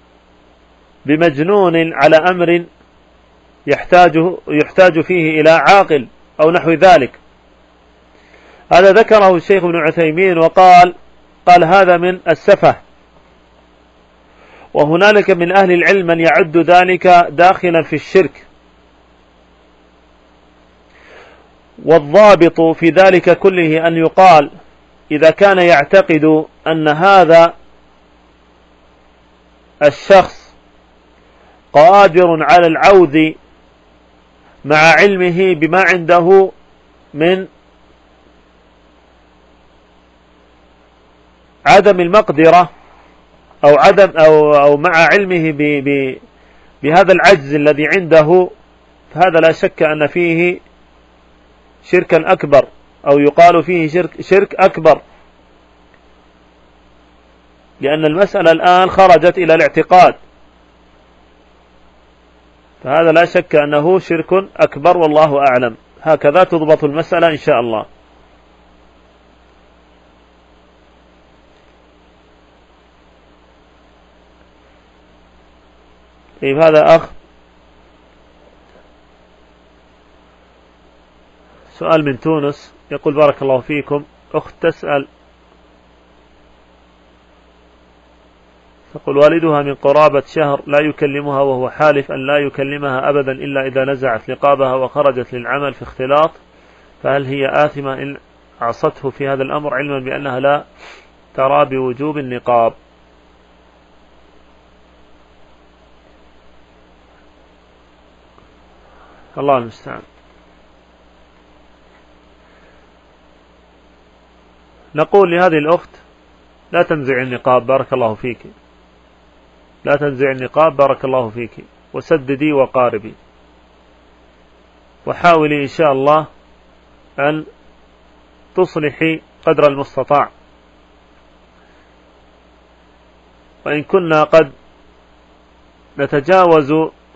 بمجنون على أمر يحتاج فيه إلى عاقل أو نحو ذلك. هذا ذكره الشيخ ابن عثيمين وقال هذا من السفه، وهنالك من أهل العلم من يعد ذلك داخلا في الشرك. والضابط في ذلك كله أن يقال إذا كان يعتقد أن هذا الشخص قادر على العوذ مع علمه بما عنده من عدم المقدرة أو مع علمه بهذا العجز الذي عنده، فهذا لا شك أن فيه شركا أكبر، أو يقال فيه شرك أكبر، لأن المسألة الآن خرجت إلى الاعتقاد، فهذا لا شك أنه شرك أكبر، والله أعلم. هكذا تضبط المسألة إن شاء الله. طيب، هذا أخ سؤال من تونس يقول: بارك الله فيكم، أخت تسأل، تقول: والدها من قرابة شهر لا يكلمها، وهو حالف أن لا يكلمها أبدا إلا إذا نزعت نقابها وخرجت للعمل في اختلاط، فهل هي آثمة إن عصته في هذا الأمر، علما بأنها لا ترى بوجوب النقاب؟ الله المستعان. نقول لهذه الأخت: لا تنزع النقاب، بارك الله فيك، لا تنزع النقاب، بارك الله فيك، وسددي وقاربي، وحاولي إن شاء الله أن تصلحي قدر المستطاع. وإن كنا قد نتجاوز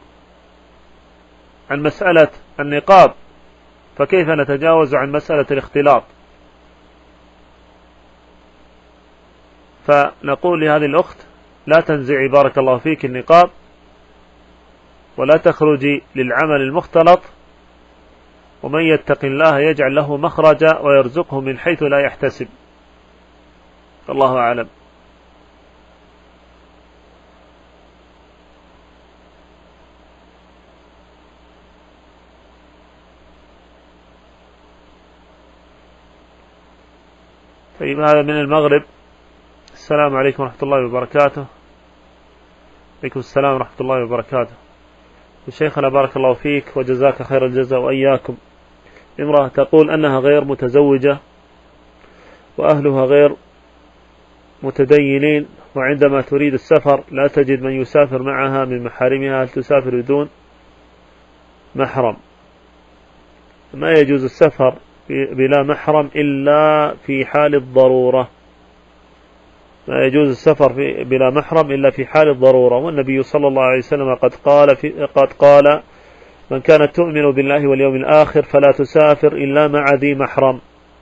عن مسألة النقاب، فكيف نتجاوز عن مسألة الاختلاط؟ فنقول لهذه الأخت: لا تنزعي بارك الله فيك النقاب، ولا تخرجي للعمل المختلط، ومن يتق الله يجعل له مخرجا ويرزقه من حيث لا يحتسب. الله أعلم. طيب، هذا من المغرب. السلام عليكم ورحمة الله وبركاته. عليكم السلام ورحمة الله وبركاته. شيخنا بارك الله فيك وجزاك خير الجزاء وإياكم. امرأة تقول أنها غير متزوجة وأهلها غير متدينين، وعندما تريد السفر لا تجد من يسافر معها من محارمها، هل تسافر بدون محرم؟ ما يجوز السفر بلا محرم إلا في حال الضرورة، ما يجوز السفر بلا محرم إلا في حال الضرورة. والنبي صلى الله عليه وسلم قد قال: من كانت تؤمن بالله واليوم الآخر فلا تسافر إلا مع ذي محرم.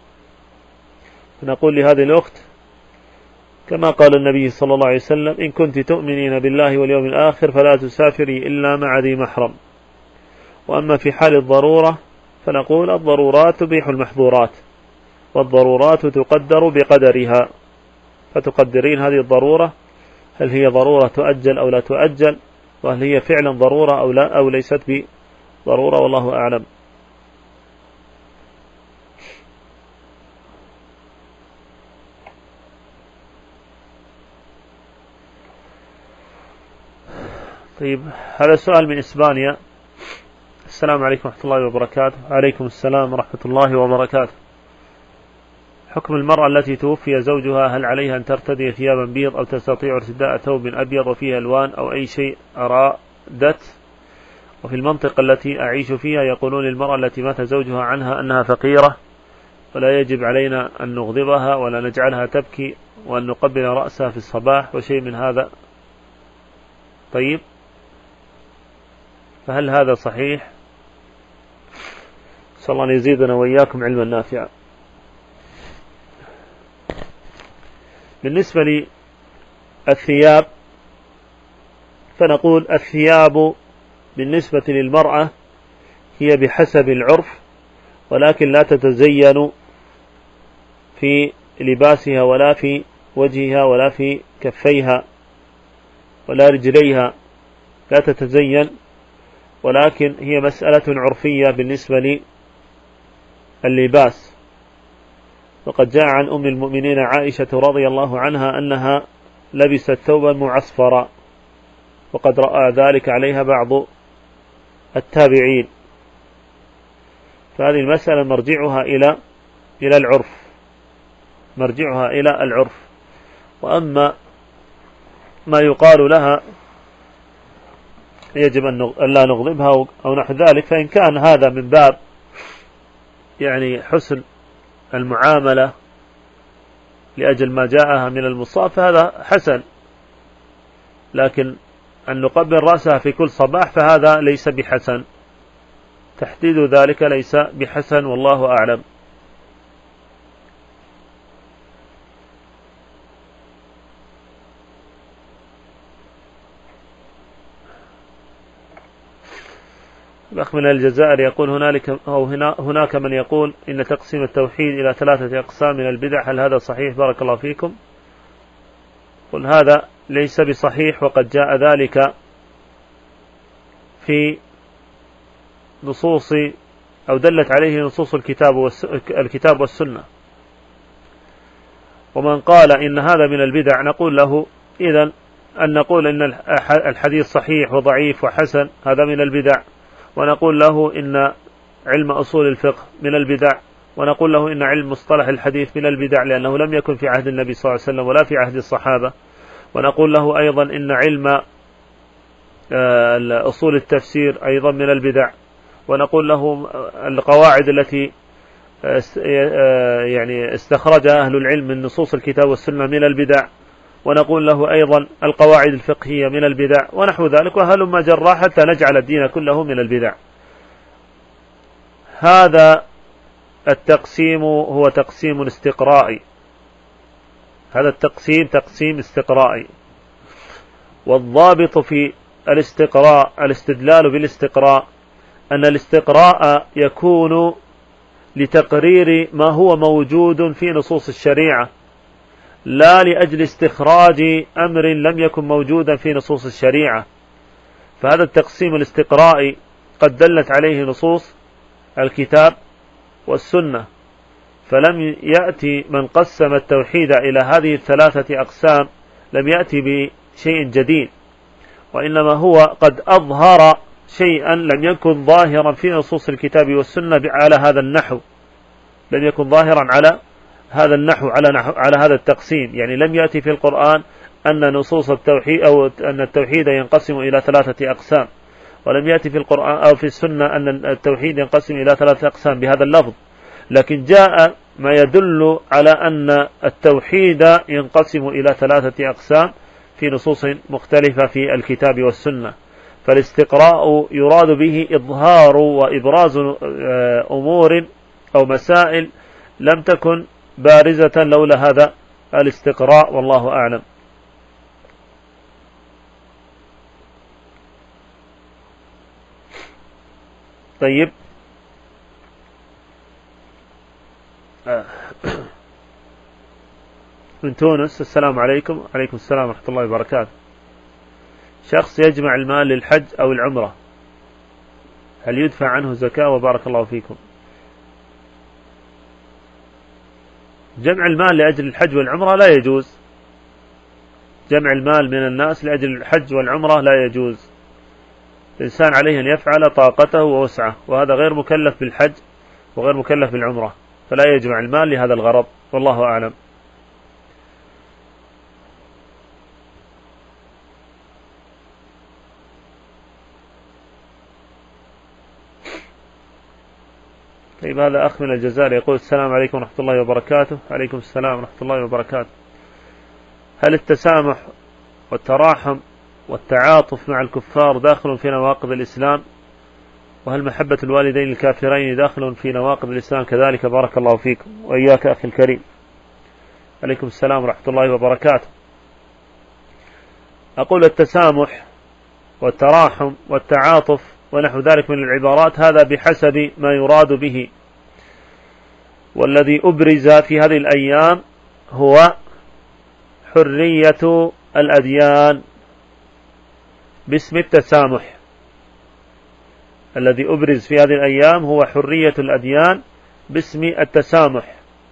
نقول لهذه الأخت كما قال النبي صلى الله عليه وسلم: إن كنت تؤمنين بالله واليوم الآخر فلا تسافري إلا مع ذي محرم. وأما في حال الضرورة فنقول: الضرورات تبيح المحظورات، والضرورات تقدر بقدرها، فتقدرين هذه الضرورة هل هي ضرورة تؤجل أو لا تؤجل، وهل هي فعلا ضرورة أو لا، أو ليست بضرورة، والله أعلم. طيب، هذا سؤال من إسبانيا. السلام عليكم ورحمة الله وبركاته. عليكم السلام ورحمة الله وبركاته. حكم المرأة التي توفي زوجها، هل عليها أن ترتدي ثيابا بيض أو تستطيع ارتداء ثوب أبيض وفيه ألوان أو أي شيء أرادت؟ وفي المنطقة التي أعيش فيها يقولون للمرأة التي مات زوجها عنها أنها فقيرة ولا يجب علينا أن نغضبها ولا نجعلها تبكي وأن نقبل رأسها في الصباح وشيء من هذا. طيب، فهل هذا صحيح؟ صلى الله أن يزيدنا وإياكم علما نافعا. بالنسبة للثياب فنقول: الثياب بالنسبة للمرأة هي بحسب العرف، ولكن لا تتزين في لباسها ولا في وجهها ولا في كفيها ولا رجليها، لا تتزين، ولكن هي مسألة عرفية بالنسبة لللباس. وقد جاء عن أم المؤمنين عائشة رضي الله عنها أنها لبست ثوبا معصفرا، وقد رأى ذلك عليها بعض التابعين. فهذه المسألة مرجعها إلى العرف، مرجعها إلى العرف. وأما ما يقال لها يجب أن لا نغضبها أو نحو ذلك. فإن كان هذا من باب يعني حسن المعاملة لأجل ما جاءها من المصاب فهذا حسن، لكن أن نقبل رأسها في كل صباح فهذا ليس بحسن، تحديد ذلك ليس بحسن، والله أعلم. الأخ من الجزائر يقول هناك من يقول إن تقسيم التوحيد إلى 3 أقسام من البدع، هل هذا صحيح؟ بارك الله فيكم. قل هذا ليس بصحيح، وقد جاء ذلك في نصوص أو دلت عليه نصوص الكتاب والسنة. ومن قال إن هذا من البدع نقول له إذن أن نقول إن الحديث صحيح وضعيف وحسن هذا من البدع، ونقول له إن علم أصول الفقه من البدع، ونقول له إن علم مصطلح الحديث من البدع لأنه لم يكن في عهد النبي صلى الله عليه وسلم ولا في عهد الصحابة، ونقول له أيضا إن علم أصول التفسير أيضا من البدع، ونقول له القواعد التي يعني استخرجها أهل العلم من نصوص الكتاب والسنة من البدع، ونقول له أيضا القواعد الفقهية من البدع ونحو ذلك، وهلما جرى حتى نجعل الدين كله من البدع. هذا التقسيم هو تقسيم استقرائي، هذا التقسيم تقسيم استقرائي، والضابط في الاستقراء الاستدلال بالاستقراء، أن الاستقراء يكون لتقرير ما هو موجود في نصوص الشريعة، لا لأجل استخراج أمر لم يكن موجودا في نصوص الشريعة. فهذا التقسيم الاستقرائي قد دلت عليه نصوص الكتاب والسنة، فلم يأتي من قسم التوحيد إلى هذه 3 أقسام لم يأتي بشيء جديد، وإنما هو قد أظهر شيئا لم يكن ظاهرا في نصوص الكتاب والسنة على هذا النحو، لم يكن ظاهرا على هذا النحو على هذا التقسيم. يعني لم يأتي في القرآن أن نصوص التوحيد أو أن التوحيد ينقسم إلى 3 أقسام، ولم يأتي في القرآن أو في السنة أن التوحيد ينقسم إلى 3 أقسام بهذا اللفظ، لكن جاء ما يدل على أن التوحيد ينقسم إلى 3 أقسام في نصوص مختلفة في الكتاب والسنة. فالاستقراء يراد به إظهار وإبراز أمور أو مسائل لم تكن بارزة لولا هذا الاستقراء، والله أعلم. طيب، من تونس، السلام عليكم. عليكم السلام ورحمة الله وبركاته. شخص يجمع المال للحج أو العمرة، هل يدفع عنه زكاة؟ وبارك الله فيكم. جمع المال لأجل الحج والعمرة لا يجوز، جمع المال من الناس لأجل الحج والعمرة لا يجوز. الإنسان عليه أن يفعل طاقته ووسعه، وهذا غير مكلف بالحج وغير مكلف بالعمرة، فلا يجمع المال لهذا الغرض، والله أعلم. طيب، هذا أخ من الجزائر يقول السلام عليكم ورحمة الله وبركاته. عليكم السلام ورحمة الله وبركاته. هل التسامح والتراحم والتعاطف مع الكفار داخل في نواقض الإسلام؟ وهل محبة الوالدين الكافرين داخل في نواقض الإسلام كذلك؟ بارك الله فيكم وإياك أخي الكريم. عليكم السلام ورحمة الله وبركاته. أقول التسامح والتراحم والتعاطف ونحو ذلك من العبارات هذا بحسب ما يراد به، والذي أبرز في هذه الأيام هو حرية الأديان باسم التسامح. الذي أبرز في هذه الأيام هو حرية الأديان باسم التسامح.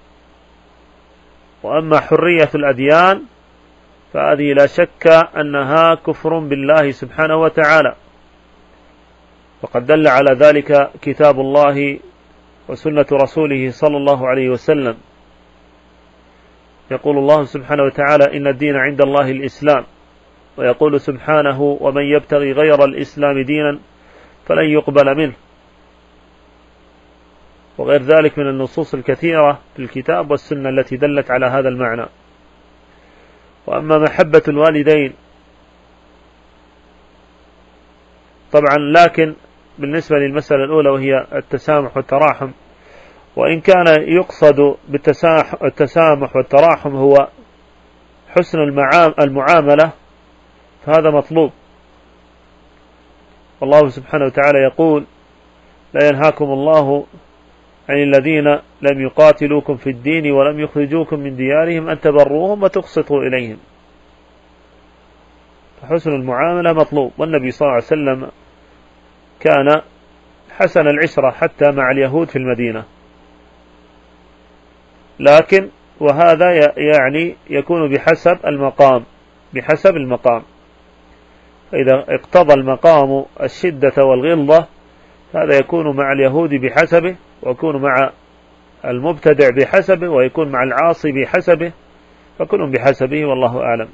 وأما حرية الأديان فهذه لا شك أنها كفر بالله سبحانه وتعالى، وقد دل على ذلك كتاب الله وسنة رسوله صلى الله عليه وسلم. يقول الله سبحانه وتعالى: إن الدين عند الله الإسلام. ويقول سبحانه: ومن يبتغي غير الإسلام دينا فلن يقبل منه، وغير ذلك من النصوص الكثيرة في الكتاب والسنة التي دلت على هذا المعنى. وأما محبة الوالدين طبعا، لكن بالنسبة للمسألة الأولى وهي التسامح والتراحم، وإن كان يقصد بالتسامح والتراحم هو حسن المعاملة فهذا مطلوب. والله سبحانه وتعالى يقول: لا ينهاكم الله عن الذين لم يقاتلوكم في الدين ولم يخرجوكم من ديارهم أن تبروهم وتقسطوا إليهم. فحسن المعاملة مطلوب، والنبي صلى الله عليه وسلم كان حسن العشرة حتى مع اليهود في المدينة، لكن وهذا يعني يكون بحسب المقام. فإذا اقتضى المقام الشدة والغلظة هذا يكون مع اليهود بحسبه، ويكون مع المبتدع بحسبه، ويكون مع العاصي بحسبه، فكل بحسبه والله أعلم.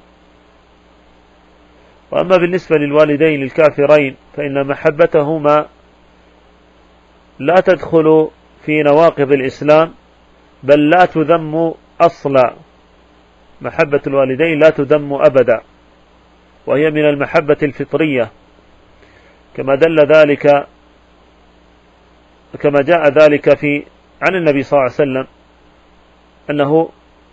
وأما بالنسبة للوالدين الكافرين فإن محبتهما لا تدخل في نواقض الإسلام، بل لا تذم أصلا. محبة الوالدين لا تذم أبدا، وهي من المحبة الفطرية، كما جاء ذلك عن النبي صلى الله عليه وسلم أنه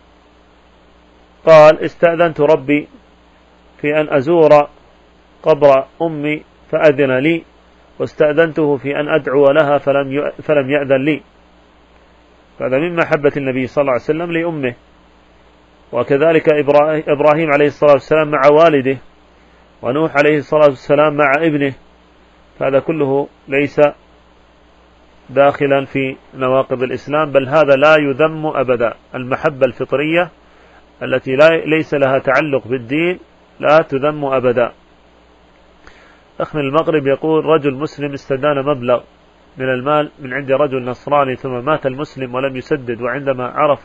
قال: استأذنت ربي في أن أزور قبر أمي فأذن لي، واستأذنته في أن أدعو لها فلم يأذن لي. فهذا من محبة النبي صلى الله عليه وسلم لأمه. وكذلك إبراهيم عليه الصلاة والسلام مع والده، ونوح عليه الصلاة والسلام مع ابنه، فهذا كله ليس داخلا في نواقض الإسلام، بل هذا لا يذم أبدا. المحبة الفطرية التي ليس لها تعلق بالدين لا تذم أبدا. أخ من المغرب يقول: رجل مسلم استدان مبلغ من المال من عند رجل نصراني، ثم مات المسلم ولم يسدد، وعندما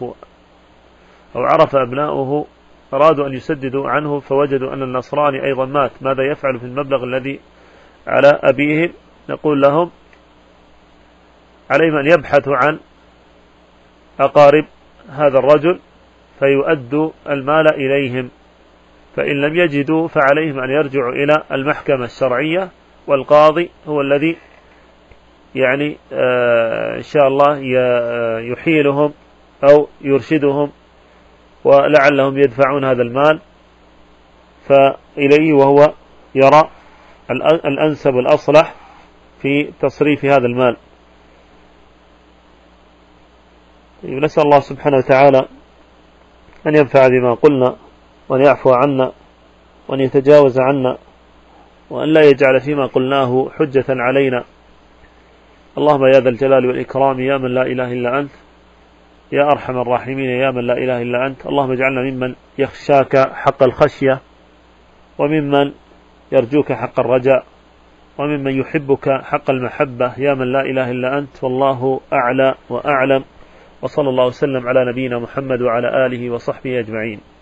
عرف أبناؤه أرادوا أن يسددوا عنه فوجدوا أن النصراني أيضا مات، ماذا يفعل في المبلغ الذي على أبيهم؟ نقول لهم: عليهم أن يبحثوا عن أقارب هذا الرجل فيؤدوا المال إليهم، فإن لم يجدوا فعليهم أن يرجعوا إلى المحكمة الشرعية، والقاضي هو الذي يعني إن شاء الله يحيلهم أو يرشدهم، ولعلهم يدفعون هذا المال فإليه، وهو يرى الأنسب والأصلح في تصريف هذا المال. نسأل الله سبحانه وتعالى أن ينفع بما قلنا، وأن يعفو عنا، وأن يتجاوز عنا، وأن لا يجعل فيما قلناه حجة علينا. اللهم يا ذا الجلال والإكرام، يا من لا إله إلا أنت، يا أرحم الراحمين، يا من لا إله إلا أنت، اللهم اجعلنا ممن يخشاك حق الخشية، وممن يرجوك حق الرجاء، وممن يحبك حق المحبة، يا من لا إله إلا أنت، والله أعلى وأعلم. وصلى الله وسلم على نبينا محمد وعلى آله وصحبه أجمعين.